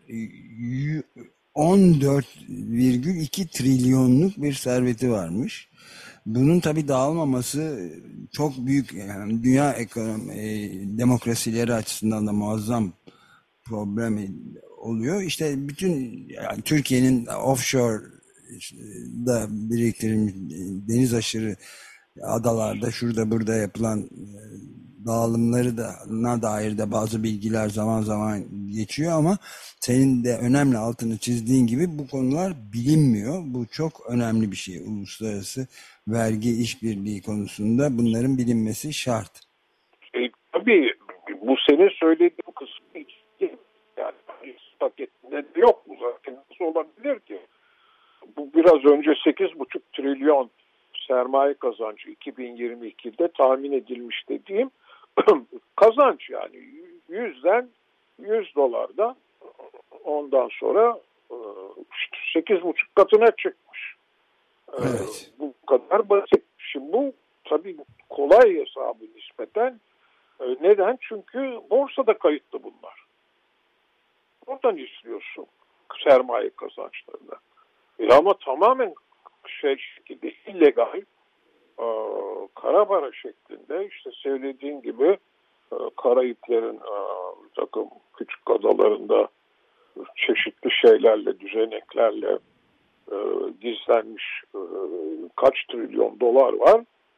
on dört virgül iki trilyonluk bir serveti varmış. Bunun tabii dağılmaması çok büyük, yani dünya ekonomi, demokrasileri açısından da muazzam problem oluyor. İşte bütün yani Türkiye'nin offshore'da biriktirilmiş deniz aşırı adalarda şurada burada yapılan dağılımları da na dair de bazı bilgiler zaman zaman geçiyor ama senin de önemli altını çizdiğin gibi bu konular bilinmiyor. Bu çok önemli bir şey. Uluslararası vergi işbirliği konusunda bunların bilinmesi şart. E, tabii bu senin söylediğin kısmı yani paketinde yok bu zaten. Nasıl olabilir ki? Bu biraz önce sekiz buçuk trilyon sermaye kazancı iki bin yirmi ikide tahmin edilmiş dediğim kazanç, yani yüzden yüz dolarda ondan sonra işte sekiz buçuk katına çıkmış. Evet. Bu kadar basit. Şimdi bu tabii kolay hesabı nispeten. Neden? Çünkü borsada kayıtlı bunlar. Oradan izliyorsun sermaye kazançlarını. E ama tamamen şey şekilde illegal, e, kara para şeklinde, işte söylediğin gibi e, Karayiplerin e, takım küçük adalarında çeşitli şeylerle, düzeneklerle e, gizlenmiş e, kaç trilyon dolar var. Vallahi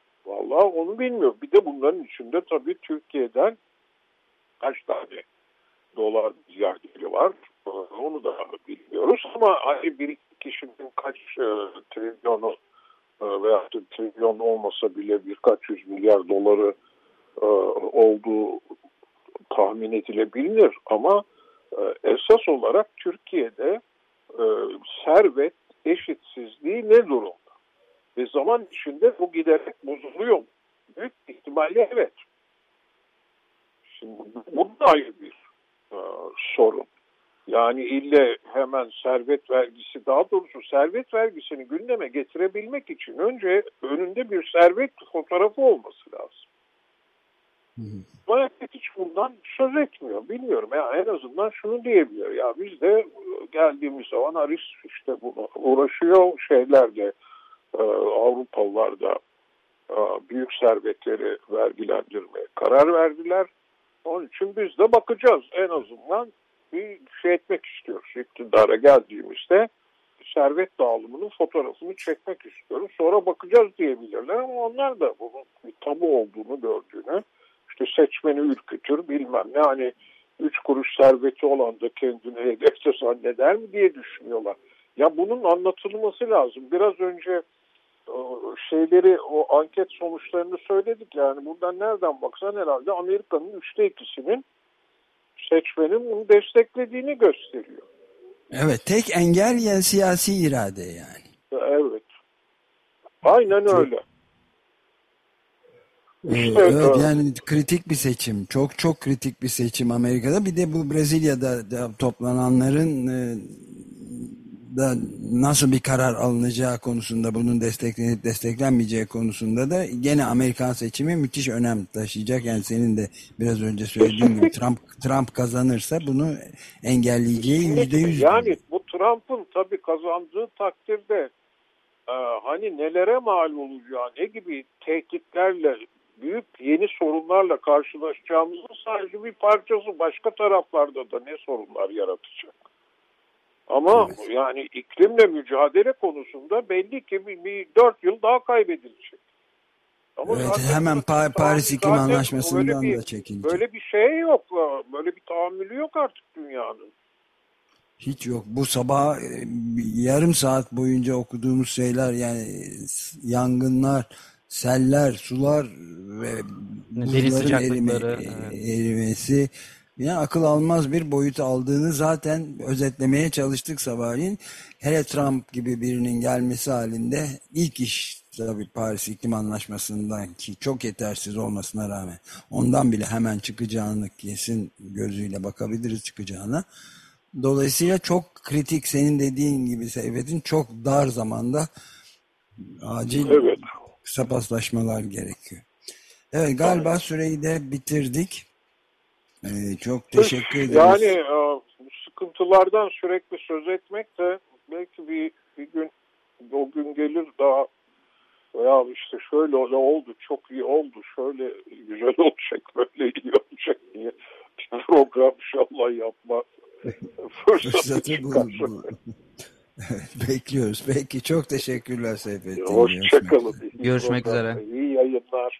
Vallahi onu bilmiyorum. Bir de bunların içinde tabii Türkiye'den kaç tane dolar milyarderi var. Onu da bilmiyoruz ama hani bir iki kişinin kaç e, trilyonu e, veya trilyon olmasa bile birkaç yüz milyar doları e, olduğu tahmin edilebilir ama e, esas olarak Türkiye'de e, servet eşitsizliği ne durumda? Ve zaman içinde bu giderek bozuluyor. Büyük ihtimalle evet. Şimdi bu da ayrı bir e, sorun. Yani ille hemen servet vergisi, daha doğrusu servet vergisini gündeme getirebilmek için önce önünde bir servet fotoğrafı olması lazım. Muhalefet hiç bundan söz etmiyor. Bilmiyorum. Yani en azından şunu diyebiliyor. Ya biz de geldiğimiz zaman Aris işte bunu uğraşıyor. Şeylerde e, Avrupalılar da e, büyük servetleri vergilendirmeye karar verdiler. Onun için biz de bakacağız. En azından bir şey etmek istiyoruz. İktidara geldiğimizde servet dağılımının fotoğrafını çekmek istiyoruz. Sonra bakacağız diyebilirler ama onlar da bunun bir tabu olduğunu gördüğünü, işte seçmeni ürkütür bilmem ne, hani üç kuruş serveti olan da kendini hedefte zanneder mi diye düşünüyorlar. Ya bunun anlatılması lazım. Biraz önce o şeyleri, o anket sonuçlarını söyledik. Yani buradan nereden baksan herhalde Amerika'nın üçte ikisinin seçmenin bunu desteklediğini gösteriyor. Evet, tek engel yani siyasi irade yani. Evet. Aynen Çok, öyle. İşte, evet, yani kritik bir seçim. Çok çok kritik bir seçim Amerika'da. Bir de bu Brezilya'da da toplananların e, da nasıl bir karar alınacağı konusunda, bunun desteklenip desteklenmeyeceği konusunda da gene Amerikan seçimi müthiş önem taşıyacak. Yani senin de biraz önce söylediğin gibi Trump Trump kazanırsa bunu engelleyeceği yüzde yüz. Yani bu Trump'ın tabii kazandığı takdirde e, hani nelere mal olacağı, ne gibi tehditlerle, büyük yeni sorunlarla karşılaşacağımızın sadece bir parçası. Başka taraflarda da ne sorunlar yaratacak. Ama evet, yani iklimle mücadele konusunda belli ki bir, bir dört yıl daha kaybedilecek. Ama evet, hemen pa Paris İklim Anlaşması'ndan bir, da çekilecek. Böyle bir şey yok. Böyle bir tahammülü yok artık dünyanın. Hiç yok. Bu sabah yarım saat boyunca okuduğumuz şeyler, yani yangınlar, seller, sular ve buzların erime, evet. erimesi, yani akıl almaz bir boyut aldığını zaten özetlemeye çalıştık sabahleyin. Hele Trump gibi birinin gelmesi halinde ilk iş tabii Paris İklim Anlaşması'ndan, ki çok yetersiz olmasına rağmen ondan bile hemen çıkacağını, kesin gözüyle bakabiliriz çıkacağına. Dolayısıyla çok kritik, senin dediğin gibi Seyfettin, çok dar zamanda acil, evet, kısa paslaşmalar gerekiyor. Evet, galiba evet, süreyi de bitirdik. Ee, çok teşekkür ederiz. Yani bu sıkıntılardan sürekli söz etmek de belki bir, bir gün o gün gelir daha, veya işte şöyle oldu, çok iyi oldu, şöyle güzel olacak, böyle iyi olacak diye bir program inşallah yapma fırsatı, fırsatı bu, bu. Evet, bekliyoruz. Peki, çok teşekkürler Seyfettin. Hoşçakalın. Görüşmek, Görüşmek üzere. İyi yayınlar.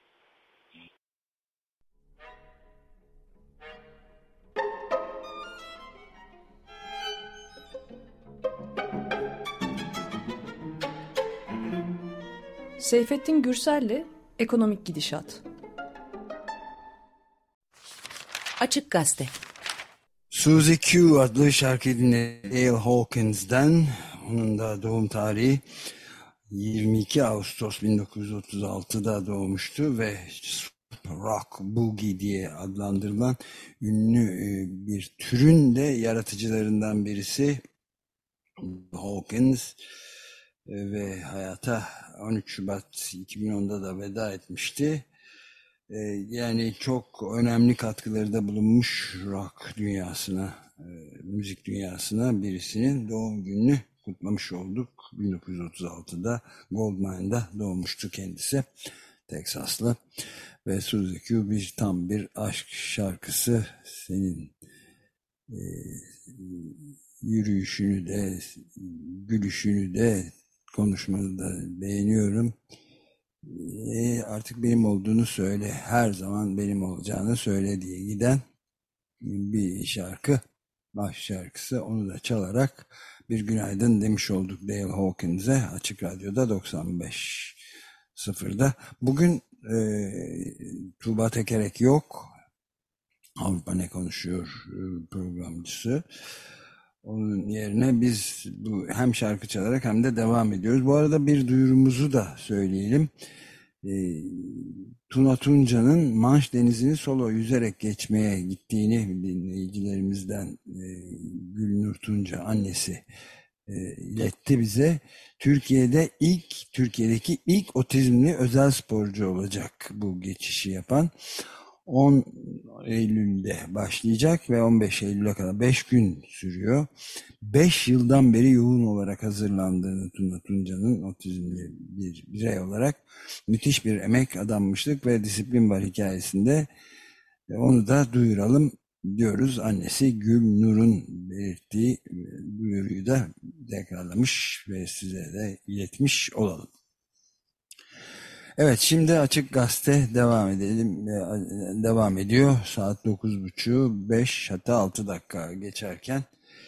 Seyfettin Gürsel'le Ekonomik Gidişat. Açık Gazete. Suzy Q adlı şarkı dinledik Dale Hawkins'den. Onun da doğum tarihi yirmi iki Ağustos bin dokuz yüz otuz altıda doğmuştu ve rock boogie diye adlandırılan ünlü bir türün de yaratıcılarından birisi Hawkins ve hayata on üç Şubat iki bin onda da veda etmişti. Yani çok önemli katkıları da bulunmuş rock dünyasına, müzik dünyasına birisinin doğum gününü kutlamış olduk. bin dokuz yüz otuz altıda Goldmine'da doğmuştu kendisi, Teksaslı. Ve Suzy Q bir tam bir aşk şarkısı. Senin e, yürüyüşünü de, gülüşünü de, konuşmanı da beğeniyorum. e, artık benim olduğunu söyle, her zaman benim olacağını söyle diye giden bir şarkı, baş şarkısı. Onu da çalarak bir günaydın demiş olduk Dale Hawkins'e Açık Radyo'da doksan beş sıfırda. Bugün e, Tuğba Tekerek yok. Avrupa Ne Konuşuyor e, programcısı. Onun yerine biz bu hem şarkı çalarak hem de devam ediyoruz. Bu arada bir duyurumuzu da söyleyelim. E, Tuna Tunca'nın Manş Denizi'ni solo yüzerek geçmeye gittiğini dinleyicilerimizden e, Gülnur Tunca annesi e, iletti bize. Türkiye'de ilk Türkiye'deki ilk otizmli özel sporcu olacak bu geçişi yapan. on Eylül'de başlayacak ve on beş Eylül'e kadar beş gün sürüyor. beş yıldan beri yoğun olarak hazırlandığını Tuna Tunca'nın otizmli bir birey olarak müthiş bir emek, adanmışlık ve disiplin var hikayesinde. Onu da duyuralım diyoruz. Annesi Gülnur'un belirttiği duyuruyu da tekrarlamış ve size de iletmiş olalım. Evet, şimdi Açık Gazete devam edelim. Devam ediyor. Saat dokuz buçuk, beş, hatta altı dakika geçerken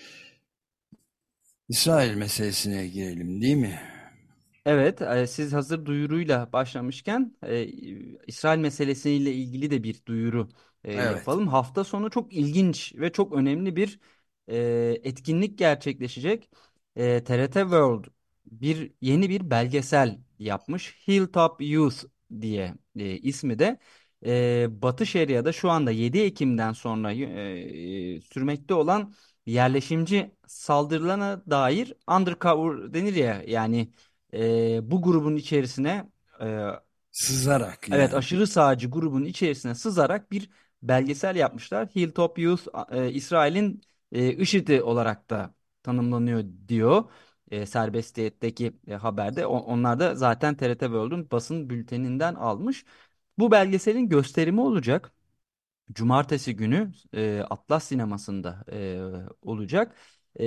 İsrail meselesine girelim, değil mi? Evet, e, siz hazır duyuruyla başlamışken e, İsrail meselesiyle ilgili de bir duyuru e, Evet. yapalım. Hafta sonu çok ilginç ve çok önemli bir e, etkinlik gerçekleşecek. E, T R T World bir yeni bir belgesel yapmış. Hilltop Youth diye e, ismi de e, Batı Şeria'da şu anda yedi Ekim'den sonra e, sürmekte olan yerleşimci saldırılarına dair undercover denir ya, yani e, bu grubun içerisine e, Sızarak evet, yani. aşırı sağcı grubun içerisine sızarak bir belgesel yapmışlar. Hilltop Youth e, İsrail'in e, IŞİD'i olarak da tanımlanıyor diyor. E, Serbestiyetteki e, haberde. O- onlar da zaten T R T World'un basın bülteninden almış. Bu belgeselin gösterimi olacak. Cumartesi günü e, Atlas Sineması'nda e, olacak. E,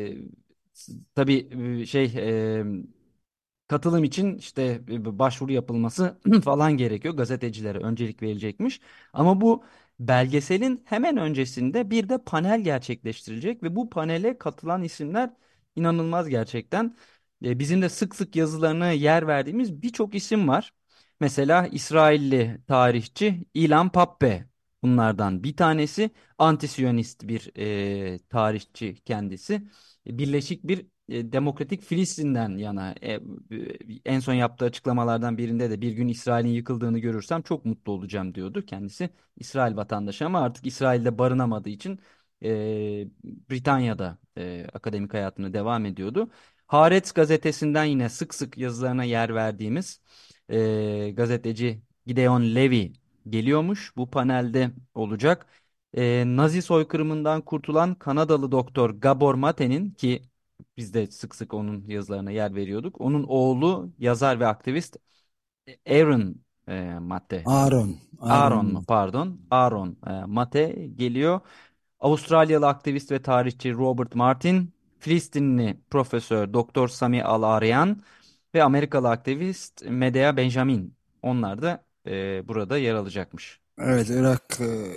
s- tabii e, şey e, katılım için işte bir başvuru yapılması falan gerekiyor. Gazetecilere öncelik verilecekmiş. Ama bu belgeselin hemen öncesinde bir de panel gerçekleştirilecek ve bu panele katılan isimler inanılmaz gerçekten. E, Bizim de sık sık yazılarına yer verdiğimiz birçok isim var. Mesela İsrailli tarihçi Ilan Pappé bunlardan bir tanesi. Antisiyonist bir e, tarihçi kendisi. Birleşik bir e, Demokratik Filistin'den yana e, e, en son yaptığı açıklamalardan birinde de bir gün İsrail'in yıkıldığını görürsem çok mutlu olacağım diyordu. Kendisi İsrail vatandaşı ama artık İsrail'de barınamadığı için e, Britanya'da e, akademik hayatını devam ediyordu. Haaretz gazetesinden yine sık sık yazılarına yer verdiğimiz e, gazeteci Gideon Levy geliyormuş. Bu panelde olacak. E, Nazi soykırımından kurtulan Kanadalı doktor Gabor Mate'nin, ki biz de sık sık onun yazılarına yer veriyorduk. Onun oğlu yazar ve aktivist Aaron e, Mate. Aaron. Aaron Aaron. mu pardon. Aaron e, Mate geliyor. Avustralyalı aktivist ve tarihçi Robert Martin, Filistinli Profesör Doktor Sami Al-Aryan ve Amerikalı aktivist Medea Benjamin. Onlar da e, burada yer alacakmış. Evet, Irak e,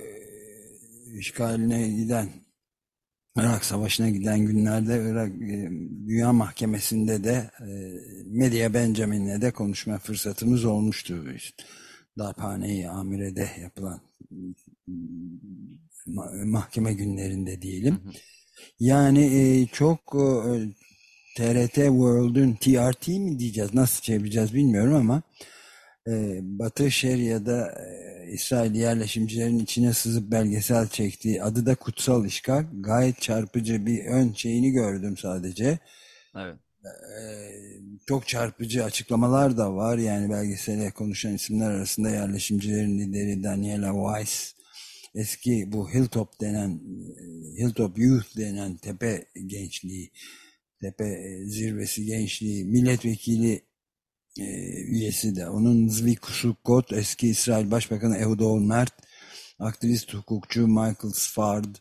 işgaline giden, Irak Savaşı'na giden günlerde Irak e, Dünya Mahkemesi'nde de e, Medya Benjamin'le de konuşma fırsatımız olmuştu. İşte, Darphane-i Amire'de yapılan ma- mahkeme günlerinde Hı diyelim. hı. Yani e, çok e, T R T World'un T R T mi diyeceğiz, nasıl çevireceğiz bilmiyorum ama e, Batı Şeria'da e, İsrail yerleşimcilerin içine sızıp belgesel çektiği, adı da Kutsal İşgal, gayet çarpıcı bir ön şeyini gördüm sadece. Evet. E, Çok çarpıcı açıklamalar da var. Yani belgesele konuşan isimler arasında yerleşimcilerin lideri Daniela Weiss, eski bu Hilltop denen e, Hilltop Youth denen tepe gençliği, tepe e, zirvesi gençliği milletvekili e, üyesi de. Onun Zvi Sukkot, eski İsrail Başbakanı Ehud Olmert, aktivist hukukçu Michael Sfard,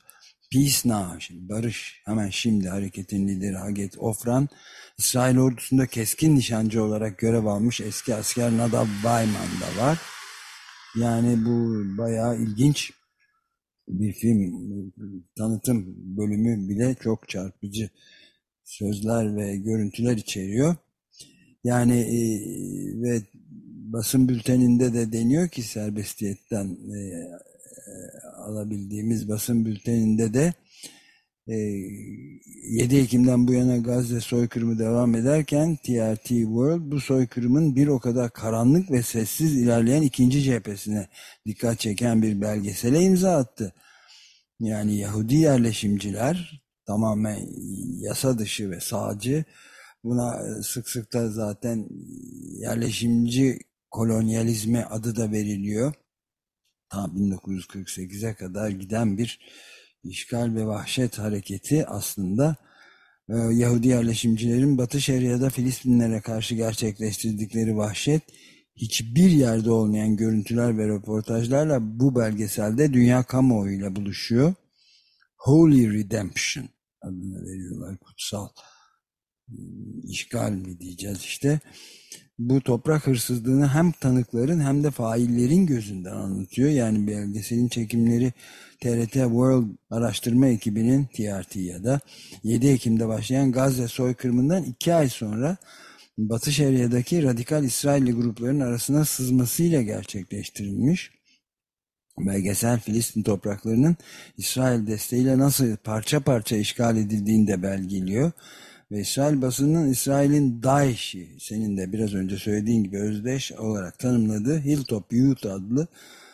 Peace Now, şimdi barış hemen şimdi hareketin lideri Haget Ofran, İsrail ordusunda keskin nişancı olarak görev almış eski asker Nadav Bayman da var. Yani bu bayağı ilginç bir film, tanıtım bölümü bile çok çarpıcı sözler ve görüntüler içeriyor. Yani e, ve basın bülteninde de deniyor ki serbestiyetten e, e, alabildiğimiz basın bülteninde de e, yedi Ekim'den bu yana Gazze soykırımı devam ederken T R T World bu soykırımın bir o kadar karanlık ve sessiz ilerleyen ikinci cephesine dikkat çeken bir belgesele imza attı. Yani Yahudi yerleşimciler tamamen yasa dışı ve sağcı, buna sık sık da zaten yerleşimci kolonyalizme adı da veriliyor. Ta bin dokuz yüz kırk sekize kadar giden bir işgal ve vahşet hareketi aslında e, Yahudi yerleşimcilerin Batı Şeria'da Filistinlere karşı gerçekleştirdikleri vahşet, hiçbir yerde olmayan görüntüler ve röportajlarla bu belgeselde dünya kamuoyuyla buluşuyor. Holy Redemption adını veriyorlar, kutsal işgal mi diyeceğiz işte. Bu toprak hırsızlığını hem tanıkların hem de faillerin gözünden anlatıyor. Yani belgeselin çekimleri T R T World araştırma ekibinin T R T ya da yedi Ekim'de başlayan Gazze soykırımından iki ay sonra Batı Şeria'daki radikal İsrailli grupların arasına sızmasıyla gerçekleştirilmiş. Belgesel Filistin topraklarının İsrail desteğiyle nasıl parça parça işgal edildiğini de belgeliyor. Ve İsrail basının İsrail'in DAEŞ'i, senin de biraz önce söylediğin gibi özdeş olarak tanımladığı Hilltop Youth adlı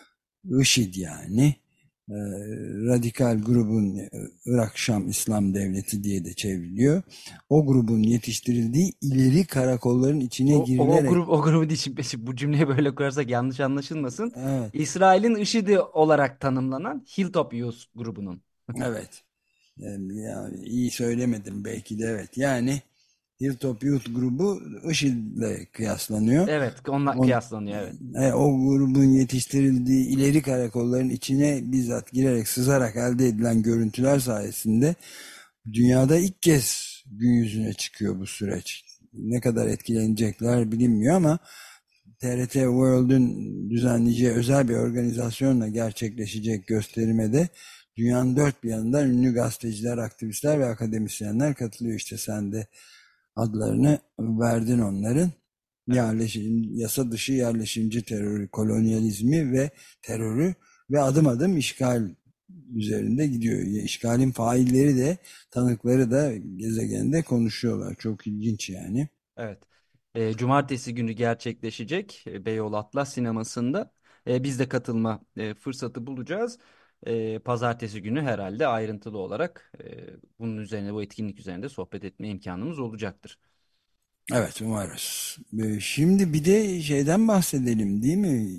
IŞİD yani e, radikal grubun, Irak Şam İslam Devleti diye de çevriliyor. O grubun yetiştirildiği ileri karakolların içine O, o, o girilerek grup o grubu değil, bu cümleyi böyle kurarsak yanlış anlaşılmasın. evet, İsrail'in IŞİD'i olarak tanımlanan Hilltop Youth grubunun. evet. Yani ya, iyi söylemedim belki de, evet. Yani Hilltop Youth grubu IŞİD'le kıyaslanıyor. Evet, onunla On, kıyaslanıyor, evet. e, o grubun yetiştirildiği ileri karakolların içine bizzat girerek, sızarak elde edilen görüntüler sayesinde dünyada ilk kez gün yüzüne çıkıyor bu süreç. Ne kadar etkilenecekler bilinmiyor ama T R T World'ün düzenleyeceği özel bir organizasyonla gerçekleşecek gösterime de dünyanın dört bir yanından ünlü gazeteciler, aktivistler ve akademisyenler katılıyor. İşte sen de adlarını verdin onların. Yerleşim, yasa dışı yerleşimci terörü, kolonyalizmi ve terörü ve adım adım işgal üzerinde gidiyor. İşgalin failleri de, tanıkları da gezegende konuşuyorlar. Çok ilginç yani. Evet. E, Cumartesi günü gerçekleşecek e, Beyoğlu Atlas Sineması'nda. E, biz de katılma e, fırsatı bulacağız. E, Pazartesi günü herhalde ayrıntılı olarak e, bunun üzerine, bu etkinlik üzerinde sohbet etme imkanımız olacaktır. Evet, umarız. Ee, Şimdi bir de şeyden bahsedelim değil mi?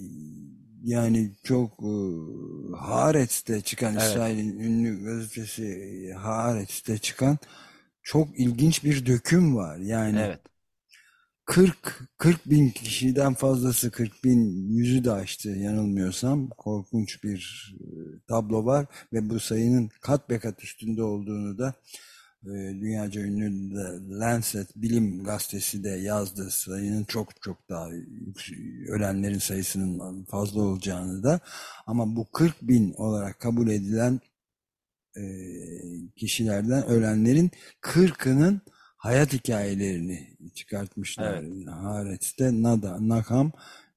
Yani çok e, Haaretz'te çıkan, Evet. İsrail'in ünlü gazetesi e, Haaretz'te çıkan çok ilginç bir döküm var. Yani Evet. kırk kırk bin kişiden fazlası, kırk bin yüzü de aştı yanılmıyorsam, korkunç bir e, tablo var ve bu sayının kat be kat üstünde olduğunu da e, dünyaca ünlü The Lancet Bilim Gazetesi de yazdı. Sayının çok çok daha yüksek- ölenlerin sayısının fazla olacağını da, ama bu kırk bin olarak kabul edilen e, kişilerden ölenlerin kırkının hayat hikayelerini çıkartmışlar. Evet. Haaretz'te Nada Nakam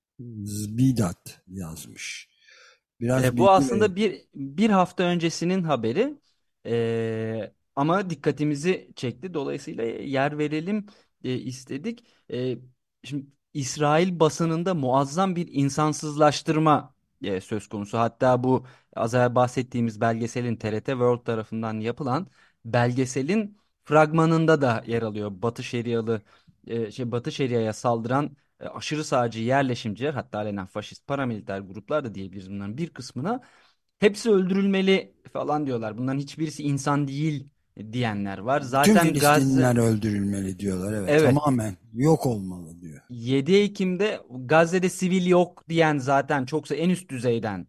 Zbidat yazmış. Biraz E, bu bilgi aslında verin. bir bir hafta öncesinin haberi. E, ama dikkatimizi çekti. Dolayısıyla yer verelim e, istedik. E, şimdi İsrail basınında muazzam bir insansızlaştırma e, söz konusu. Hatta bu az evvel bahsettiğimiz belgeselin T R T World tarafından yapılan belgeselin fragmanında da yer alıyor. Batı Şerialı e, şey Batı Şeria'ya saldıran e, aşırı sağcı yerleşimciler, hatta alenen faşist paramiliter gruplar da diyebiliriz bunların bir kısmına, hepsi öldürülmeli falan diyorlar. Bunların hiçbirisi insan değil diyenler var. Tüm Zaten Gazze, Filistinliler öldürülmeli diyorlar. Evet, evet, tamamen yok olmalı diyor. yedi Ekim'de Gazze'de sivil yok diyen zaten çoksa en üst düzeyden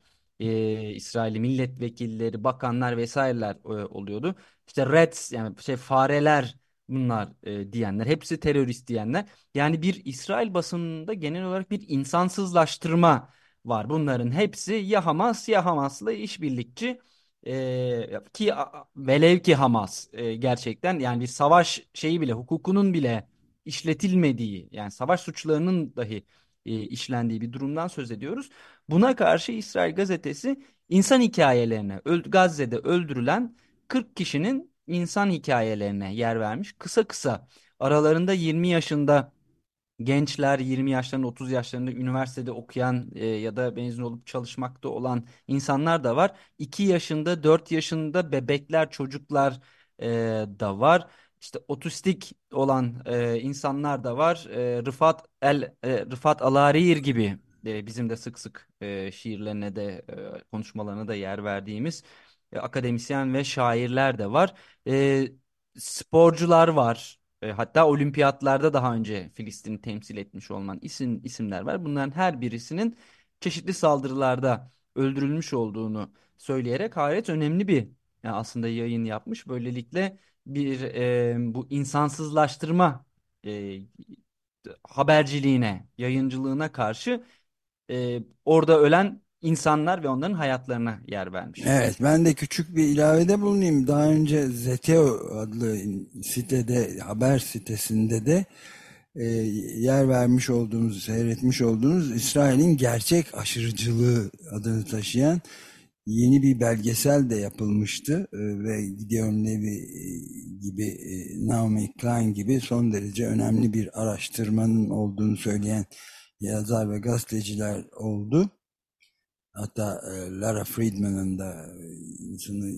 e, İsrailli milletvekilleri, bakanlar vesaireler e, oluyordu. İşte Reds yani şey fareler bunlar e, diyenler, hepsi terörist diyenler. Yani bir İsrail basınında genel olarak bir insansızlaştırma var. Bunların hepsi ya Hamas ya Hamas'la işbirlikçi. Ee, ki a- velev ki Hamas e, gerçekten yani bir savaş şeyi bile hukukunun bile işletilmediği yani savaş suçlarının dahi e, işlendiği bir durumdan söz ediyoruz. Buna karşı İsrail gazetesi insan hikayelerine öl- Gazze'de öldürülen kırk kişinin insan hikayelerine yer vermiş. Kısa kısa aralarında yirmi yaşında gençler, yirmi yaşlarında otuz yaşlarında üniversitede okuyan e, ya da mezun olup çalışmakta olan insanlar da var. iki yaşında, dört yaşında bebekler, çocuklar e, da var. İşte otistik olan e, insanlar da var. E, Rıfat El e, Rıfat Alareir gibi e, bizim de sık sık e, şiirlerine de e, konuşmalarına da yer verdiğimiz e, akademisyen ve şairler de var. E, sporcular var. E, hatta olimpiyatlarda daha önce Filistin'i temsil etmiş olan isim isimler var. Bunların her birisinin çeşitli saldırılarda öldürülmüş olduğunu söyleyerek gayet önemli bir yani aslında yayın yapmış. Böylelikle bir e, bu insansızlaştırma e, haberciliğine, yayıncılığına karşı e, orada ölen insanlar ve onların hayatlarına yer vermiş. Evet, ben de küçük bir ilavede bulunayım. Daha önce Zeteo adlı sitede, haber sitesinde de e, yer vermiş olduğumuz, seyretmiş olduğumuz İsrail'in gerçek aşırıcılığı adını taşıyan yeni bir belgesel de yapılmıştı. E, ve Gideon Levy e, gibi, e, Naomi Klein gibi son derece önemli bir araştırmanın olduğunu söyleyen yazar ve gazeteciler oldu. Hatta e, Lara Friedman'ın da e, insanı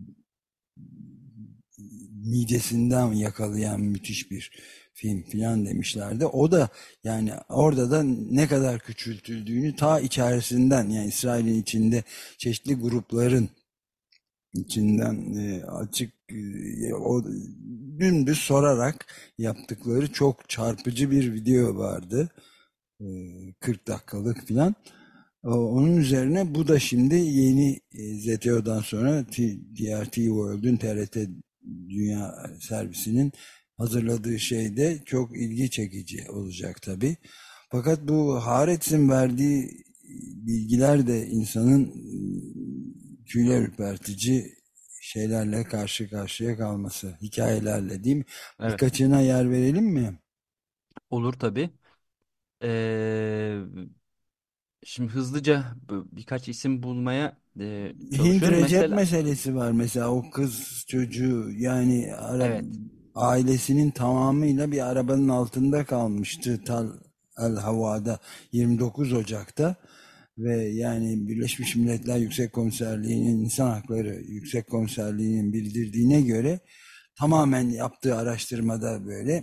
midesinden yakalayan müthiş bir film filan demişlerdi. O da yani orada da ne kadar küçültüldüğünü ta içerisinden yani İsrail'in içinde çeşitli grupların içinden e, açık e, o dümdüz sorarak yaptıkları çok çarpıcı bir video vardı. E, kırk dakikalık filan. Onun üzerine bu da şimdi yeni e, Z T O'dan sonra T R T World'ün T R T Dünya servisinin hazırladığı şey de çok ilgi çekici olacak tabii. Fakat bu Haaretz'in verdiği bilgiler de insanın e, tüyler ürpertici şeylerle karşı karşıya kalması, hikayelerle değil mi? Evet, Birkaçına yer verelim mi? olur tabii. Ee, Şimdi hızlıca bu- birkaç isim bulmaya e, Hint çalışıyorum. Recep Mesela meselesi var mesela o kız çocuğu yani ara, evet, ailesinin tamamıyla bir arabanın altında kalmıştı Tal El Hava'da yirmi dokuz Ocak'ta ve yani Birleşmiş Milletler Yüksek Komiserliği'nin İnsan Hakları Yüksek Komiserliği'nin bildirdiğine göre tamamen yaptığı araştırmada böyle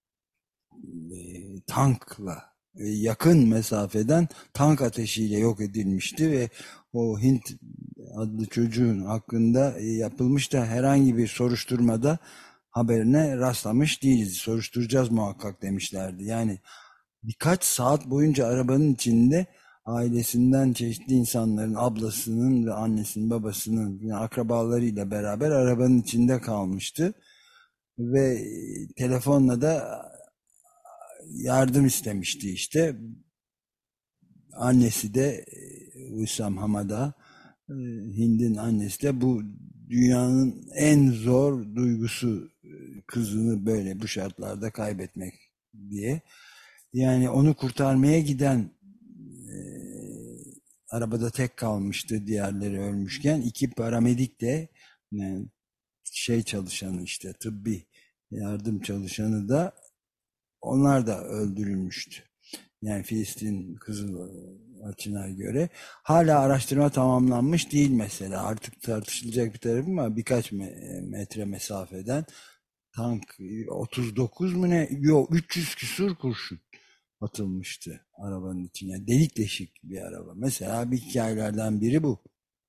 e, tankla e, yakın mesafeden tank ateşiyle yok edilmişti ve o Hint adlı çocuğun hakkında e, yapılmış da herhangi bir soruşturmada haberine rastlamış değiliz. Soruşturacağız muhakkak demişlerdi. Yani birkaç saat boyunca arabanın içinde ailesinden çeşitli insanların ablasının ve annesinin babasının yani akrabalarıyla beraber arabanın içinde kalmıştı ve e, telefonla da yardım istemişti işte. Annesi de e, Hüsam Hamada, e, Hind'in annesi de bu dünyanın en zor duygusu e, kızını böyle bu şartlarda kaybetmek diye. Yani onu kurtarmaya giden e, arabada tek kalmıştı diğerleri ölmüşken iki paramedik de yani şey çalışanı işte tıbbi yardım çalışanı da onlar da öldürülmüştü. Yani Filistin Kızıl Açı'na göre. Hala araştırma tamamlanmış değil mesela. Artık tartışılacak bir tarafı var. Birkaç metre mesafeden tank otuz dokuz mu ne? Yok üç yüz küsur kurşun atılmıştı arabanın içine. Delik deşik bir araba. Mesela bir hikayelerden biri bu.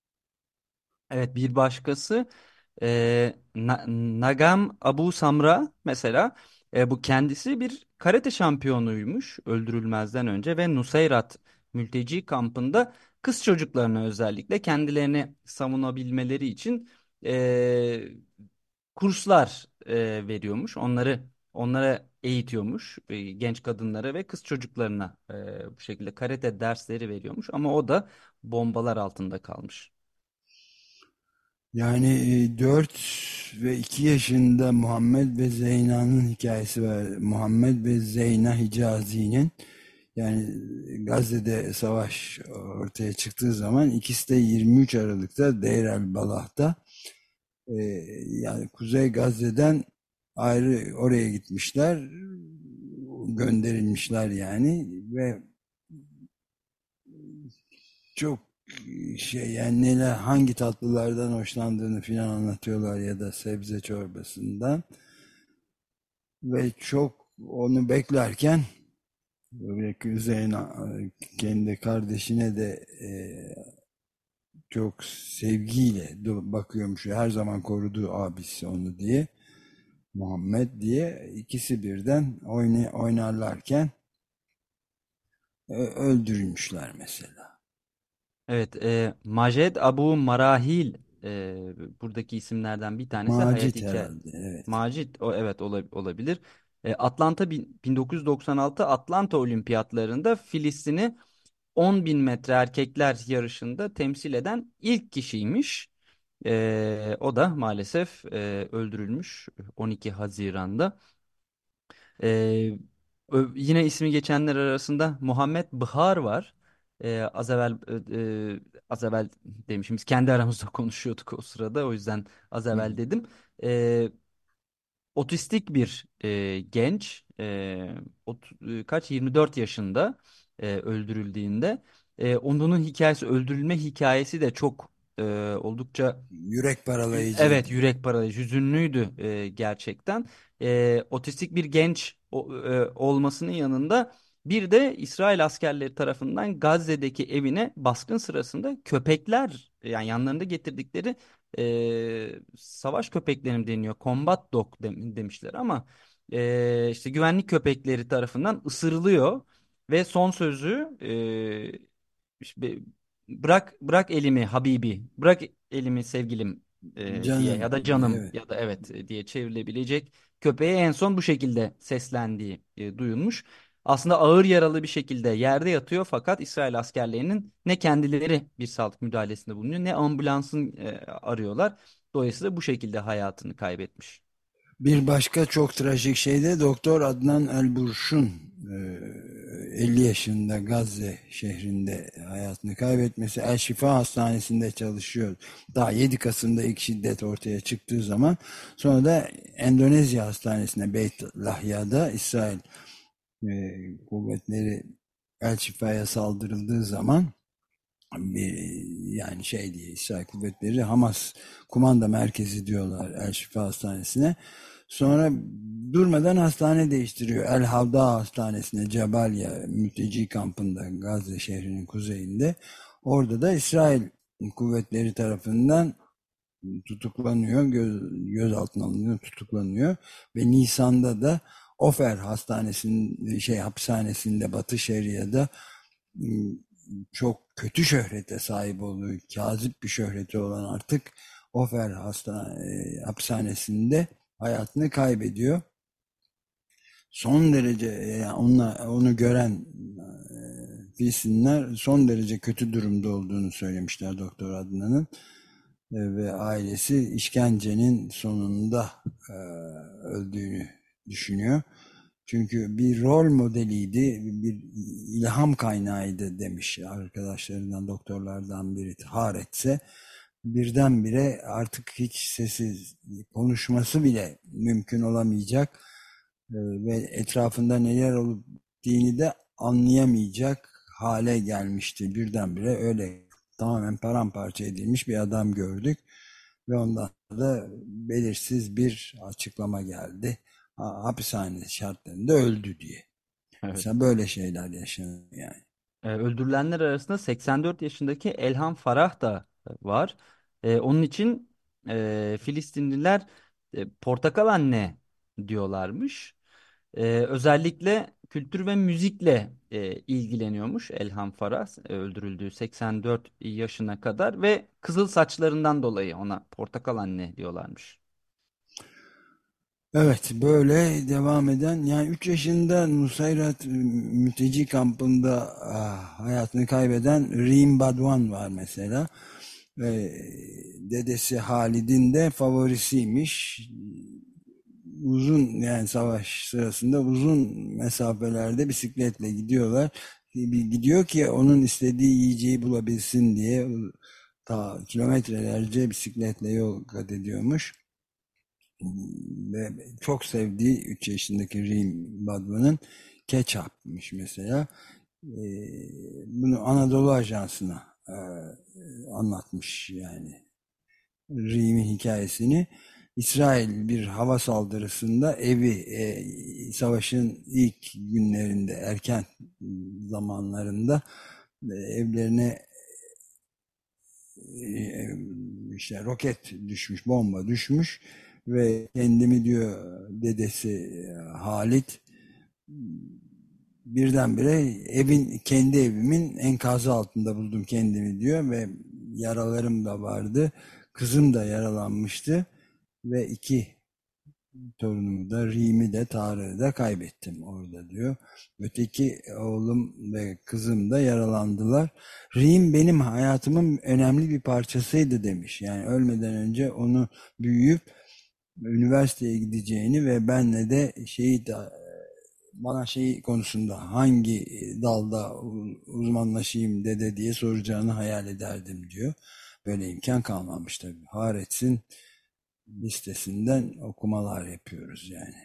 evet bir başkası e, Na- Nagam Abu Samra mesela e, bu kendisi bir karate şampiyonuymuş öldürülmezden önce ve Nusayrat mülteci kampında Kız çocuklarına özellikle kendilerini savunabilmeleri için e, kurslar e, veriyormuş. Onları onlara eğitiyormuş. E, genç kadınlara ve kız çocuklarına e, bu şekilde karate dersleri veriyormuş. Ama o da bombalar altında kalmış. Yani e, dört ve iki yaşında Muhammed ve Zeyna'nın hikayesi var. Muhammed ve Zeyna Hicazi'nin, yani Gazze'de savaş ortaya çıktığı zaman ikisi de yirmi üç Aralık'ta Deir el Balah'ta, e, yani Kuzey Gazze'den ayrı oraya gitmişler, gönderilmişler yani. Ve çok şey, yani neler, hangi tatlılardan hoşlandığını filan anlatıyorlar ya da sebze çorbasından. Ve çok onu beklerken böyle Zeyna kendi kardeşine de e, çok sevgiyle bakıyormuş, her zaman koruduğu abisi onu diye, Muhammed diye, ikisi birden oyna, oynarlarken e, öldürülmüşler mesela. Evet, e, Majed Abu Marahil e, buradaki isimlerden bir tanesi hayat Macit hikaye. herhalde, evet. Macit, o evet ola- olabilir. E, Atlanta bin- 1996 Atlanta Olimpiyatlarında Filistin'i on bin metre erkekler yarışında temsil eden ilk kişiymiş. E, o da maalesef e, öldürülmüş on iki Haziran'da. Ee, ö- Yine ismi geçenler arasında Muhammed Bihar var. Ee, az evvel e, e, az evvel demişim, biz kendi aramızda konuşuyorduk o sırada, o yüzden az Hı. evvel dedim. Ee, Otistik bir e, genç, e, ot- e, kaç yirmi dört yaşında e, öldürüldüğünde, e, onun hikayesi, öldürülme hikayesi de çok e, oldukça Yürek evet, paralayıcıydı. yürek paralıyıcı, hüzünlüydü e, gerçekten. E, otistik bir genç o- e, olmasının yanında bir de İsrail askerleri tarafından Gazze'deki evine baskın sırasında köpekler, yani yanlarında getirdikleri e, savaş köpekleri mi deniyor? Combat dog dem- demişler ama e, işte güvenlik köpekleri tarafından ısırılıyor ve son sözü e, işte, bırak bırak elimi Habibi, bırak elimi sevgilim e, diye ya Canım, da canım evet. ya da evet e, diye çevrilebilecek, köpeğe en son bu şekilde seslendiği e, duyulmuş. Aslında ağır yaralı bir şekilde yerde yatıyor, fakat İsrail askerlerinin ne kendileri bir sağlık müdahalesinde bulunuyor ne ambulansın e, arıyorlar. Dolayısıyla bu şekilde hayatını kaybetmiş. Bir başka çok trajik şey de Doktor Adnan Elburş'un e, elli yaşında Gazze şehrinde hayatını kaybetmesi. El Şifa Hastanesi'nde çalışıyor. Daha yedi Kasım'da ilk şiddet ortaya çıktığı zaman, sonra da Endonezya Hastanesi'ne, Beit Lahya'da İsrail e, kuvvetleri El Şifa'ya saldırıldığı zaman, bir, yani şey diye, İsrail kuvvetleri Hamas kumanda merkezi diyorlar El Şifa Hastanesi'ne. Sonra durmadan hastane değiştiriyor. El Havda Hastanesi'ne, Cebalya mülteci kampında, Gazze şehrinin kuzeyinde. Orada da İsrail kuvvetleri tarafından tutuklanıyor, göz, gözaltına alınıyor, tutuklanıyor ve Nisan'da da Ofer Hastanesi'nin, şey hapishanesinde, Batı Şeria'da çok kötü şöhrete sahip olduğu, kazip bir şöhreti olan artık Ofer hastane, hapishanesinde hayatını kaybediyor. Son derece, yani onunla, onu gören e, Filistinliler son derece kötü durumda olduğunu söylemişler Doktor Adnan'ın. E, ve ailesi işkencenin sonunda e, öldüğünü düşünüyor. Çünkü bir rol modeliydi, bir ilham kaynağıydı demiş arkadaşlarından, doktorlardan biri Haaretz'e. Birdenbire artık hiç sessiz, konuşması bile mümkün olamayacak e, ve etrafında neler olup bittiğini de anlayamayacak hale gelmişti. Birdenbire öyle tamamen paramparça edilmiş bir adam gördük ve ondan da belirsiz bir açıklama geldi. Ha, hapishane şartlarında öldü diye. Evet. Mesela böyle şeyler yaşanıyor yani. E, öldürülenler arasında seksen dört yaşındaki Elham Farah da var. E, onun için e, Filistinliler e, portakal anne diyorlarmış. E, özellikle kültür ve müzikle e, ilgileniyormuş Elham Farah e, öldürüldüğü seksen dört yaşına kadar ve kızıl saçlarından dolayı ona portakal anne diyorlarmış. Evet, böyle devam eden, yani üç yaşında Nusayrat mülteci kampında ah, hayatını kaybeden Reem Badwan var mesela. Ve dedesi Halid'in de favorisiymiş. Uzun, yani savaş sırasında uzun mesafelerde bisikletle gidiyorlar. Gidiyor ki onun istediği yiyeceği bulabilsin diye, ta kilometrelerce bisikletle yol kat ediyormuş. Ve çok sevdiği üç yaşındaki Reem Badman'ın ketçapmış mesela. Ee, bunu Anadolu Ajansı'na e, anlatmış yani, Reem'in hikayesini. İsrail bir hava saldırısında evi, e, savaşın ilk günlerinde, erken zamanlarında e, evlerine e, işte roket düşmüş, bomba düşmüş ve kendimi, diyor dedesi e, Halit, birdenbire evin, kendi evimin enkazı altında buldum kendimi, diyor, ve yaralarım da vardı. Kızım da yaralanmıştı ve iki torunumu da, Reem'i de Tarık'ı da kaybettim orada, diyor. Öteki oğlum ve kızım da yaralandılar. Reem benim hayatımın önemli bir parçasıydı demiş. Yani ölmeden önce onu büyüyüp üniversiteye gideceğini ve benle de şeyi de, bana şey konusunda hangi dalda uzmanlaşayım dede diye soracağını hayal ederdim, diyor. Böyle imkan kalmamış tabii. Haaretz'in listesinden okumalar yapıyoruz yani.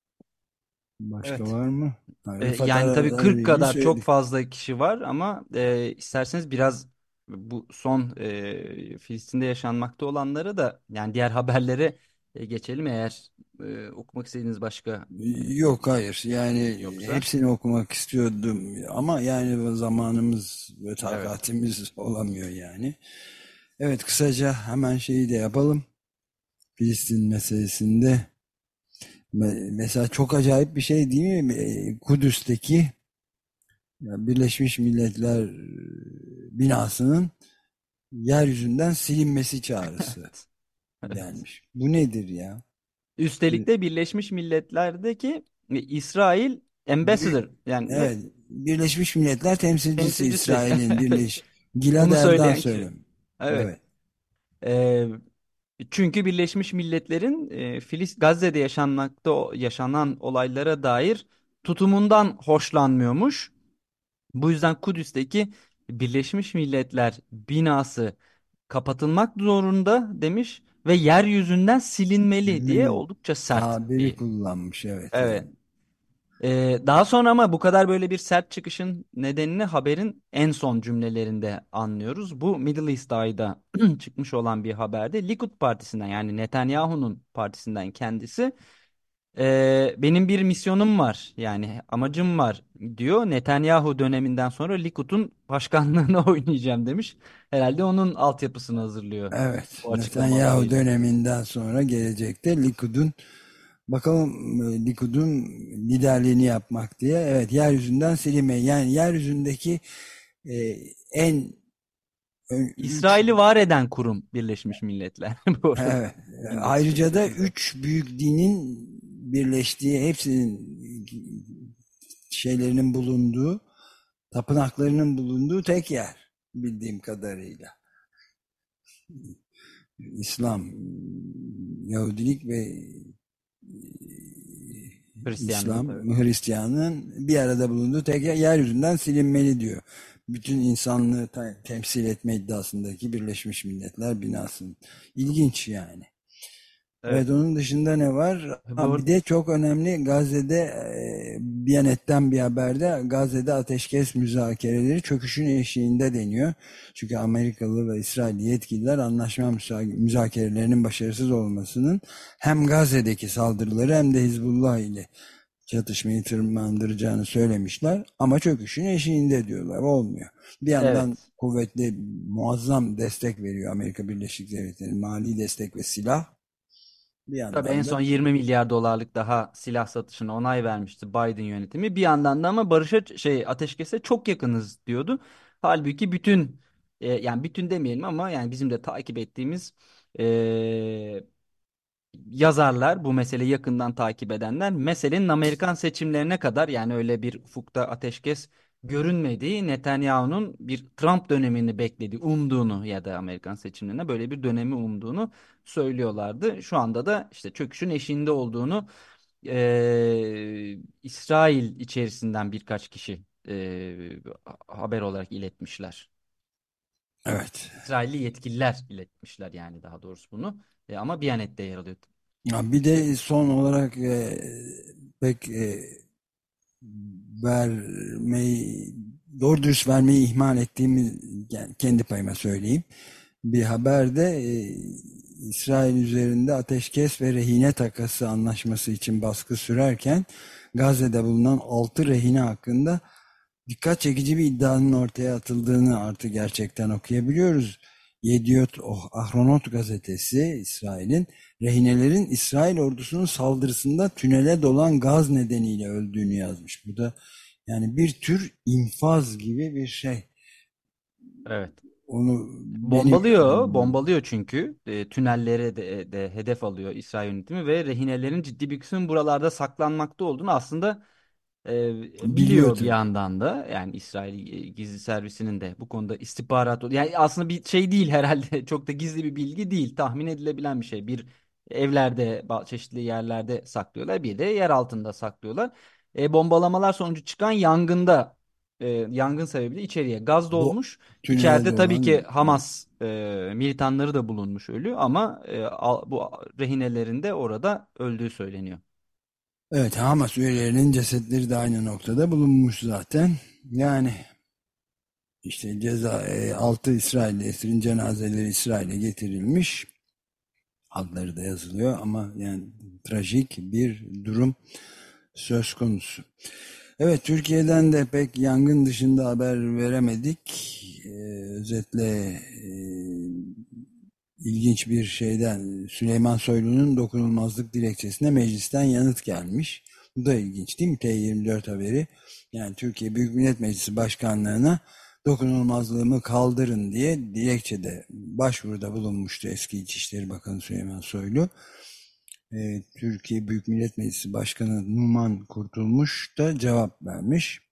Başka Evet. var mı? Ha, E, Rıfat yani tabii kırk Arar'ı kadar çok söyledik. fazla kişi var ama e, isterseniz biraz bu son e, Filistin'de yaşanmakta olanları da, yani diğer haberlere e, geçelim eğer e, okumak istediğiniz başka Yok, hayır, yani yoksa. hepsini okumak istiyordum ama yani zamanımız ve Evet. takatimiz olamıyor yani. Evet, kısaca hemen şeyi de yapalım. Filistin meselesinde mesela çok acayip bir şey değil mi? E, Kudüs'teki Birleşmiş Milletler binasının yeryüzünden silinmesi çağrısı Evet. Evet. gelmiş. Bu nedir ya? Üstelik de Birleşmiş Milletler'deki e, İsrail Ambassador, yani ne Evet, Birleşmiş Milletler temsilcisi temsilcisi. İsrail'in, Evet. Birleş Gilad Bunu Erdan söyleyen kişi. söylemiş. Evet. Evet. Ee, Çünkü Birleşmiş Milletler'in e, Filist Gazze'de yaşanmakta o- yaşanan olaylara dair tutumundan hoşlanmıyormuş. Bu yüzden Kudüs'teki Birleşmiş Milletler binası kapatılmak zorunda demiş ve yeryüzünden silinmeli diye Silmeli oldukça sert tabiri bir. kullanmış, evet Evet. yani. Ee, daha sonra ama bu kadar böyle bir sert çıkışın nedenini haberin en son cümlelerinde anlıyoruz. Bu Middle East Eye'da çıkmış olan bir haberde Likud partisinden, yani Netanyahu'nun partisinden kendisi "Ee, benim bir misyonum var, yani amacım var" diyor. Netanyahu döneminden sonra Likud'un başkanlığına oynayacağım demiş. Herhalde onun altyapısını hazırlıyor Evet, bu Netanyahu açıklamalarıyla. döneminden sonra gelecekte Likud'un, bakalım, e, Likud'un liderliğini yapmak diye, evet, yeryüzünden silinme, yani yeryüzündeki e, en ö- üç İsrail'i var eden kurum Birleşmiş Milletler bu arada. evet, İlginç bir ayrıca da şekilde. üç büyük dinin birleştiği, hepsinin şeylerinin bulunduğu, tapınaklarının bulunduğu tek yer bildiğim kadarıyla. İslam, Yahudilik ve Hristiyanlığın tabii. İslam, Hristiyanlığın bir arada bulunduğu tek yer, yeryüzünden silinmeli, diyor. Bütün insanlığı ta- temsil etme iddiasındaki Birleşmiş Milletler binasının. İlginç yani. Evet. Evet, onun dışında ne var? Ha, bir Bu, de çok önemli, Gazze'de e, Biyanet'ten bir haberde, Gazze'de ateşkes müzakereleri çöküşün eşiğinde deniyor. Çünkü Amerikalı ve İsrail yetkililer anlaşma müsa- müzakerelerinin başarısız olmasının hem Gazze'deki saldırıları hem de Hizbullah ile çatışmayı tırmandıracağını söylemişler. Ama çöküşün eşiğinde diyorlar. Olmuyor. Bir yandan evet. kuvvetli, muazzam destek veriyor Amerika Birleşik Devletleri, mali destek ve silah. Bir Tabii en yandan da son yirmi milyar dolarlık daha silah satışına onay vermişti Biden yönetimi. Bir yandan da ama barışa şey ateşkese çok yakınız diyordu. Halbuki bütün e, yani bütün demeyelim ama yani bizim de takip ettiğimiz e, yazarlar, bu meseleyi yakından takip edenler, meselenin Amerikan seçimlerine kadar, yani öyle bir ufukta ateşkes görünmediği, Netanyahu'nun bir Trump dönemini beklediği, umduğunu ya da Amerikan seçimlerine böyle bir dönemi umduğunu söylüyorlardı. Şu anda da işte çöküşün eşiğinde olduğunu eee, İsrail içerisinden birkaç kişi eee, haber olarak iletmişler. evet. İsrailli yetkililer iletmişler yani, daha doğrusu bunu. E, ama Biyanet'te yer alıyor. Ya bir de son olarak e, pek e, vermeyi doğru dürüst vermeyi ihmal ettiğimi yani kendi payıma söyleyeyim. Bir haberde e, İsrail üzerinde ateşkes ve rehine takası anlaşması için baskı sürerken Gazze'de bulunan altı rehine hakkında dikkat çekici bir iddianın ortaya atıldığını artık gerçekten okuyabiliyoruz. Yediot Ahronot gazetesi, İsrail'in rehinelerin İsrail ordusunun saldırısında tünele dolan gaz nedeniyle öldüğünü yazmış. Bu da yani bir tür infaz gibi bir şey. Evet. Onu benim Bombalıyor, bombalıyor çünkü e, tünellere de, de hedef alıyor İsrail yönetimi ve rehinelerin ciddi bir kısmının buralarda saklanmakta olduğunu aslında e, biliyor biliyor bir tabii. yandan da. Yani İsrail e, gizli servisinin de bu konuda istihbarat, yani aslında bir şey değil herhalde, çok da gizli bir bilgi değil, tahmin edilebilen bir şey. Bir, evlerde, ba- çeşitli yerlerde saklıyorlar, bir de yer altında saklıyorlar. E, bombalamalar sonucu çıkan yangında, e, yangın sebebiyle içeriye gaz Bu dolmuş. tünelde İçeride tabii ki olan Hamas e, militanları da bulunmuş ölü, ama e, al- bu rehinelerin de orada öldüğü söyleniyor. evet, Hamas üyelerinin cesetleri de aynı noktada bulunmuş zaten. Yani işte ceza e, altı İsrailli esirin cenazeleri İsrail'e getirilmiş. Adları da yazılıyor ama yani trajik bir durum söz konusu. Evet, Türkiye'den de pek yangın dışında haber veremedik. Ee, özetle e, ilginç bir şeyden Süleyman Soylu'nun dokunulmazlık dilekçesine meclisten yanıt gelmiş. Bu da ilginç değil mi? T yirmi dört haberi. Yani Türkiye Büyük Millet Meclisi Başkanlığı'na dokunulmazlığımı kaldırın diye dilekçede başvuruda bulunmuştu eski İçişleri Bakanı Süleyman Soylu. Ee, Türkiye Büyük Millet Meclisi Başkanı Numan Kurtulmuş da cevap vermiş.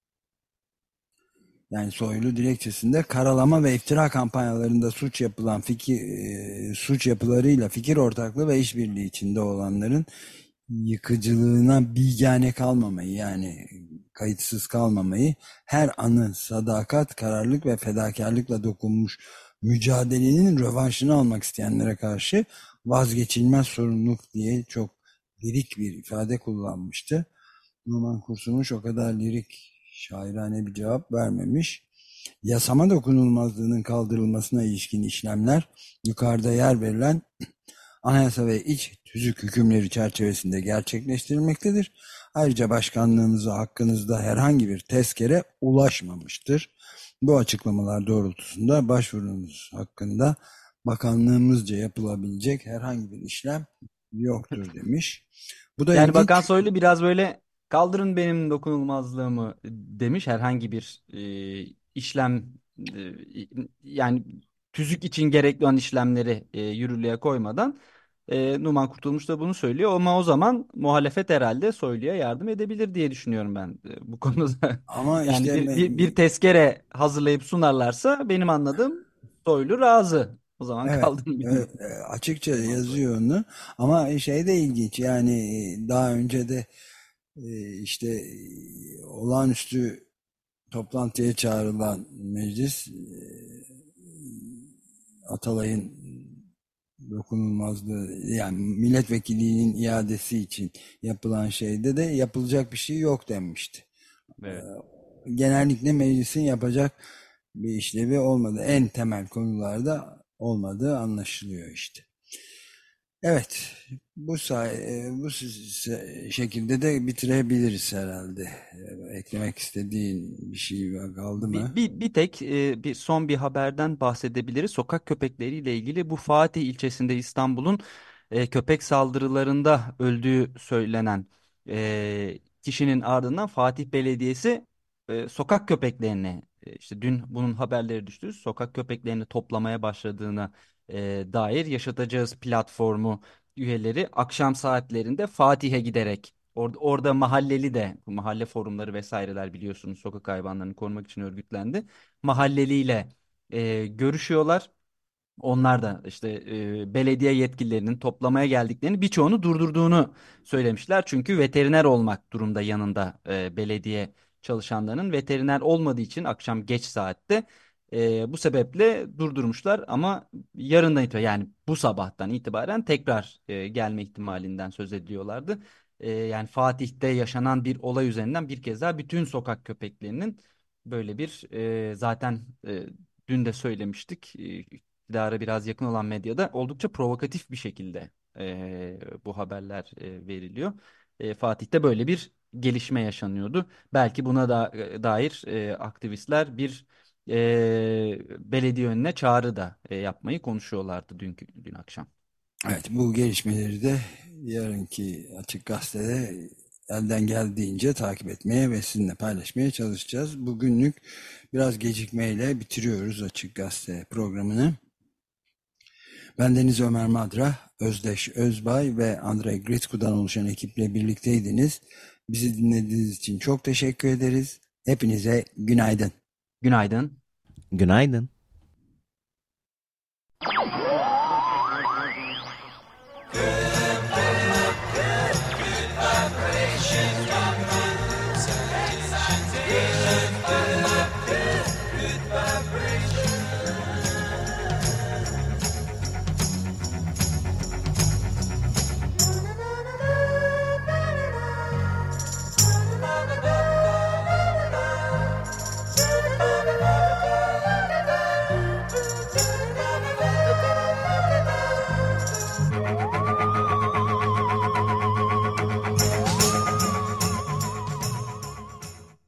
Yani Soylu dilekçesinde karalama ve iftira kampanyalarında suç yapılan fikir e, suç yapılarıyla fikir ortaklığı ve işbirliği içinde olanların yıkıcılığına bigane kalmamayı, yani kayıtsız kalmamayı, her anı sadakat, kararlılık ve fedakarlıkla dokunmuş mücadelenin rövanşını almak isteyenlere karşı vazgeçilmez sorumluluk diye çok lirik bir ifade kullanmıştı. Numan Kurtulmuş o kadar lirik, şairane bir cevap vermemiş. Yasama dokunulmazlığının kaldırılmasına ilişkin işlemler yukarıda yer verilen anayasa ve iç tüzük hükümleri çerçevesinde gerçekleştirilmektedir. Ayrıca başkanlığınıza hakkınızda herhangi bir tezkere ulaşmamıştır. Bu açıklamalar doğrultusunda başvurunuz hakkında bakanlığımızca yapılabilecek herhangi bir işlem yoktur demiş. Bu da Yani Bakan ilginç. Soylu biraz böyle kaldırın benim dokunulmazlığımı demiş, herhangi bir e, işlem, e, yani tüzük için gerekli olan işlemleri e, yürürlüğe koymadan. E, Numan Kurtulmuş da bunu söylüyor, ama o zaman muhalefet herhalde Soylu'ya yardım edebilir diye düşünüyorum ben e, bu konuda. Ama Yani işte bir, bir, bir tezkere hazırlayıp sunarlarsa, benim anladığım, Soylu razı. O zaman evet, kaldırın e, benim e, açıkça dokunulmazlığımı. yazıyor onu. Ama şey de ilginç, yani e, daha önce de e, işte e, olağanüstü toplantıya çağrılan meclis, e, Atalay'ın dokunulmazlığı, yani milletvekilliğinin iadesi için yapılan şeyde de yapılacak bir şey yok denmişti. Evet. Genellikle meclisin yapacak bir işlevi olmadı. En temel konularda olmadığı anlaşılıyor işte. Evet, bu say bu şekilde de bitirebiliriz herhalde. Eklemek istediğin bir şey kaldı Bir, mı? bir, bir tek e, bir son bir haberden bahsedebiliriz. Sokak köpekleriyle ilgili, bu Fatih ilçesinde İstanbul'un e, köpek saldırılarında öldüğü söylenen e, kişinin ardından Fatih Belediyesi e, sokak köpeklerini e, işte dün bunun haberleri düştü. Sokak köpeklerini toplamaya başladığına e, dair Yaşatacağız platformu üyeleri akşam saatlerinde Fatih'e giderek orada, orada mahalleli de bu mahalle forumları vesaireler biliyorsunuz sokak hayvanlarını korumak için örgütlendi. Mahalleliyle e, görüşüyorlar. Onlar da işte e, belediye yetkililerinin toplamaya geldiklerini birçoğunu durdurduğunu söylemişler. Çünkü veteriner olmak durumda yanında e, belediye çalışanlarının veteriner olmadığı için akşam geç saatte e, bu sebeple durdurmuşlar ama yarından itibaren yani bu sabahtan itibaren tekrar e, gelme ihtimalinden söz ediyorlardı. E, yani Fatih'te yaşanan bir olay üzerinden bir kez daha bütün sokak köpeklerinin böyle bir e, zaten e, dün de söylemiştik. E, iktidara biraz yakın olan medyada oldukça provokatif bir şekilde e, bu haberler e, veriliyor. E, Fatih'te böyle bir gelişme yaşanıyordu. Belki buna da e, dair e, aktivistler bir e, belediye önüne çağrı da e, yapmayı konuşuyorlardı dünkü dün akşam. Evet, bu gelişmeleri de yarınki Açık Gazete'de elden geldiğince takip etmeye ve sizinle paylaşmaya çalışacağız. Bugünlük biraz gecikmeyle bitiriyoruz Açık Gazete programını. Ben Deniz Ömer Madra, Özdeş Özbay ve Andrei Gritsku'dan oluşan ekiple birlikteydiniz. Bizi dinlediğiniz için çok teşekkür ederiz. Hepinize günaydın. Günaydın. Günaydın.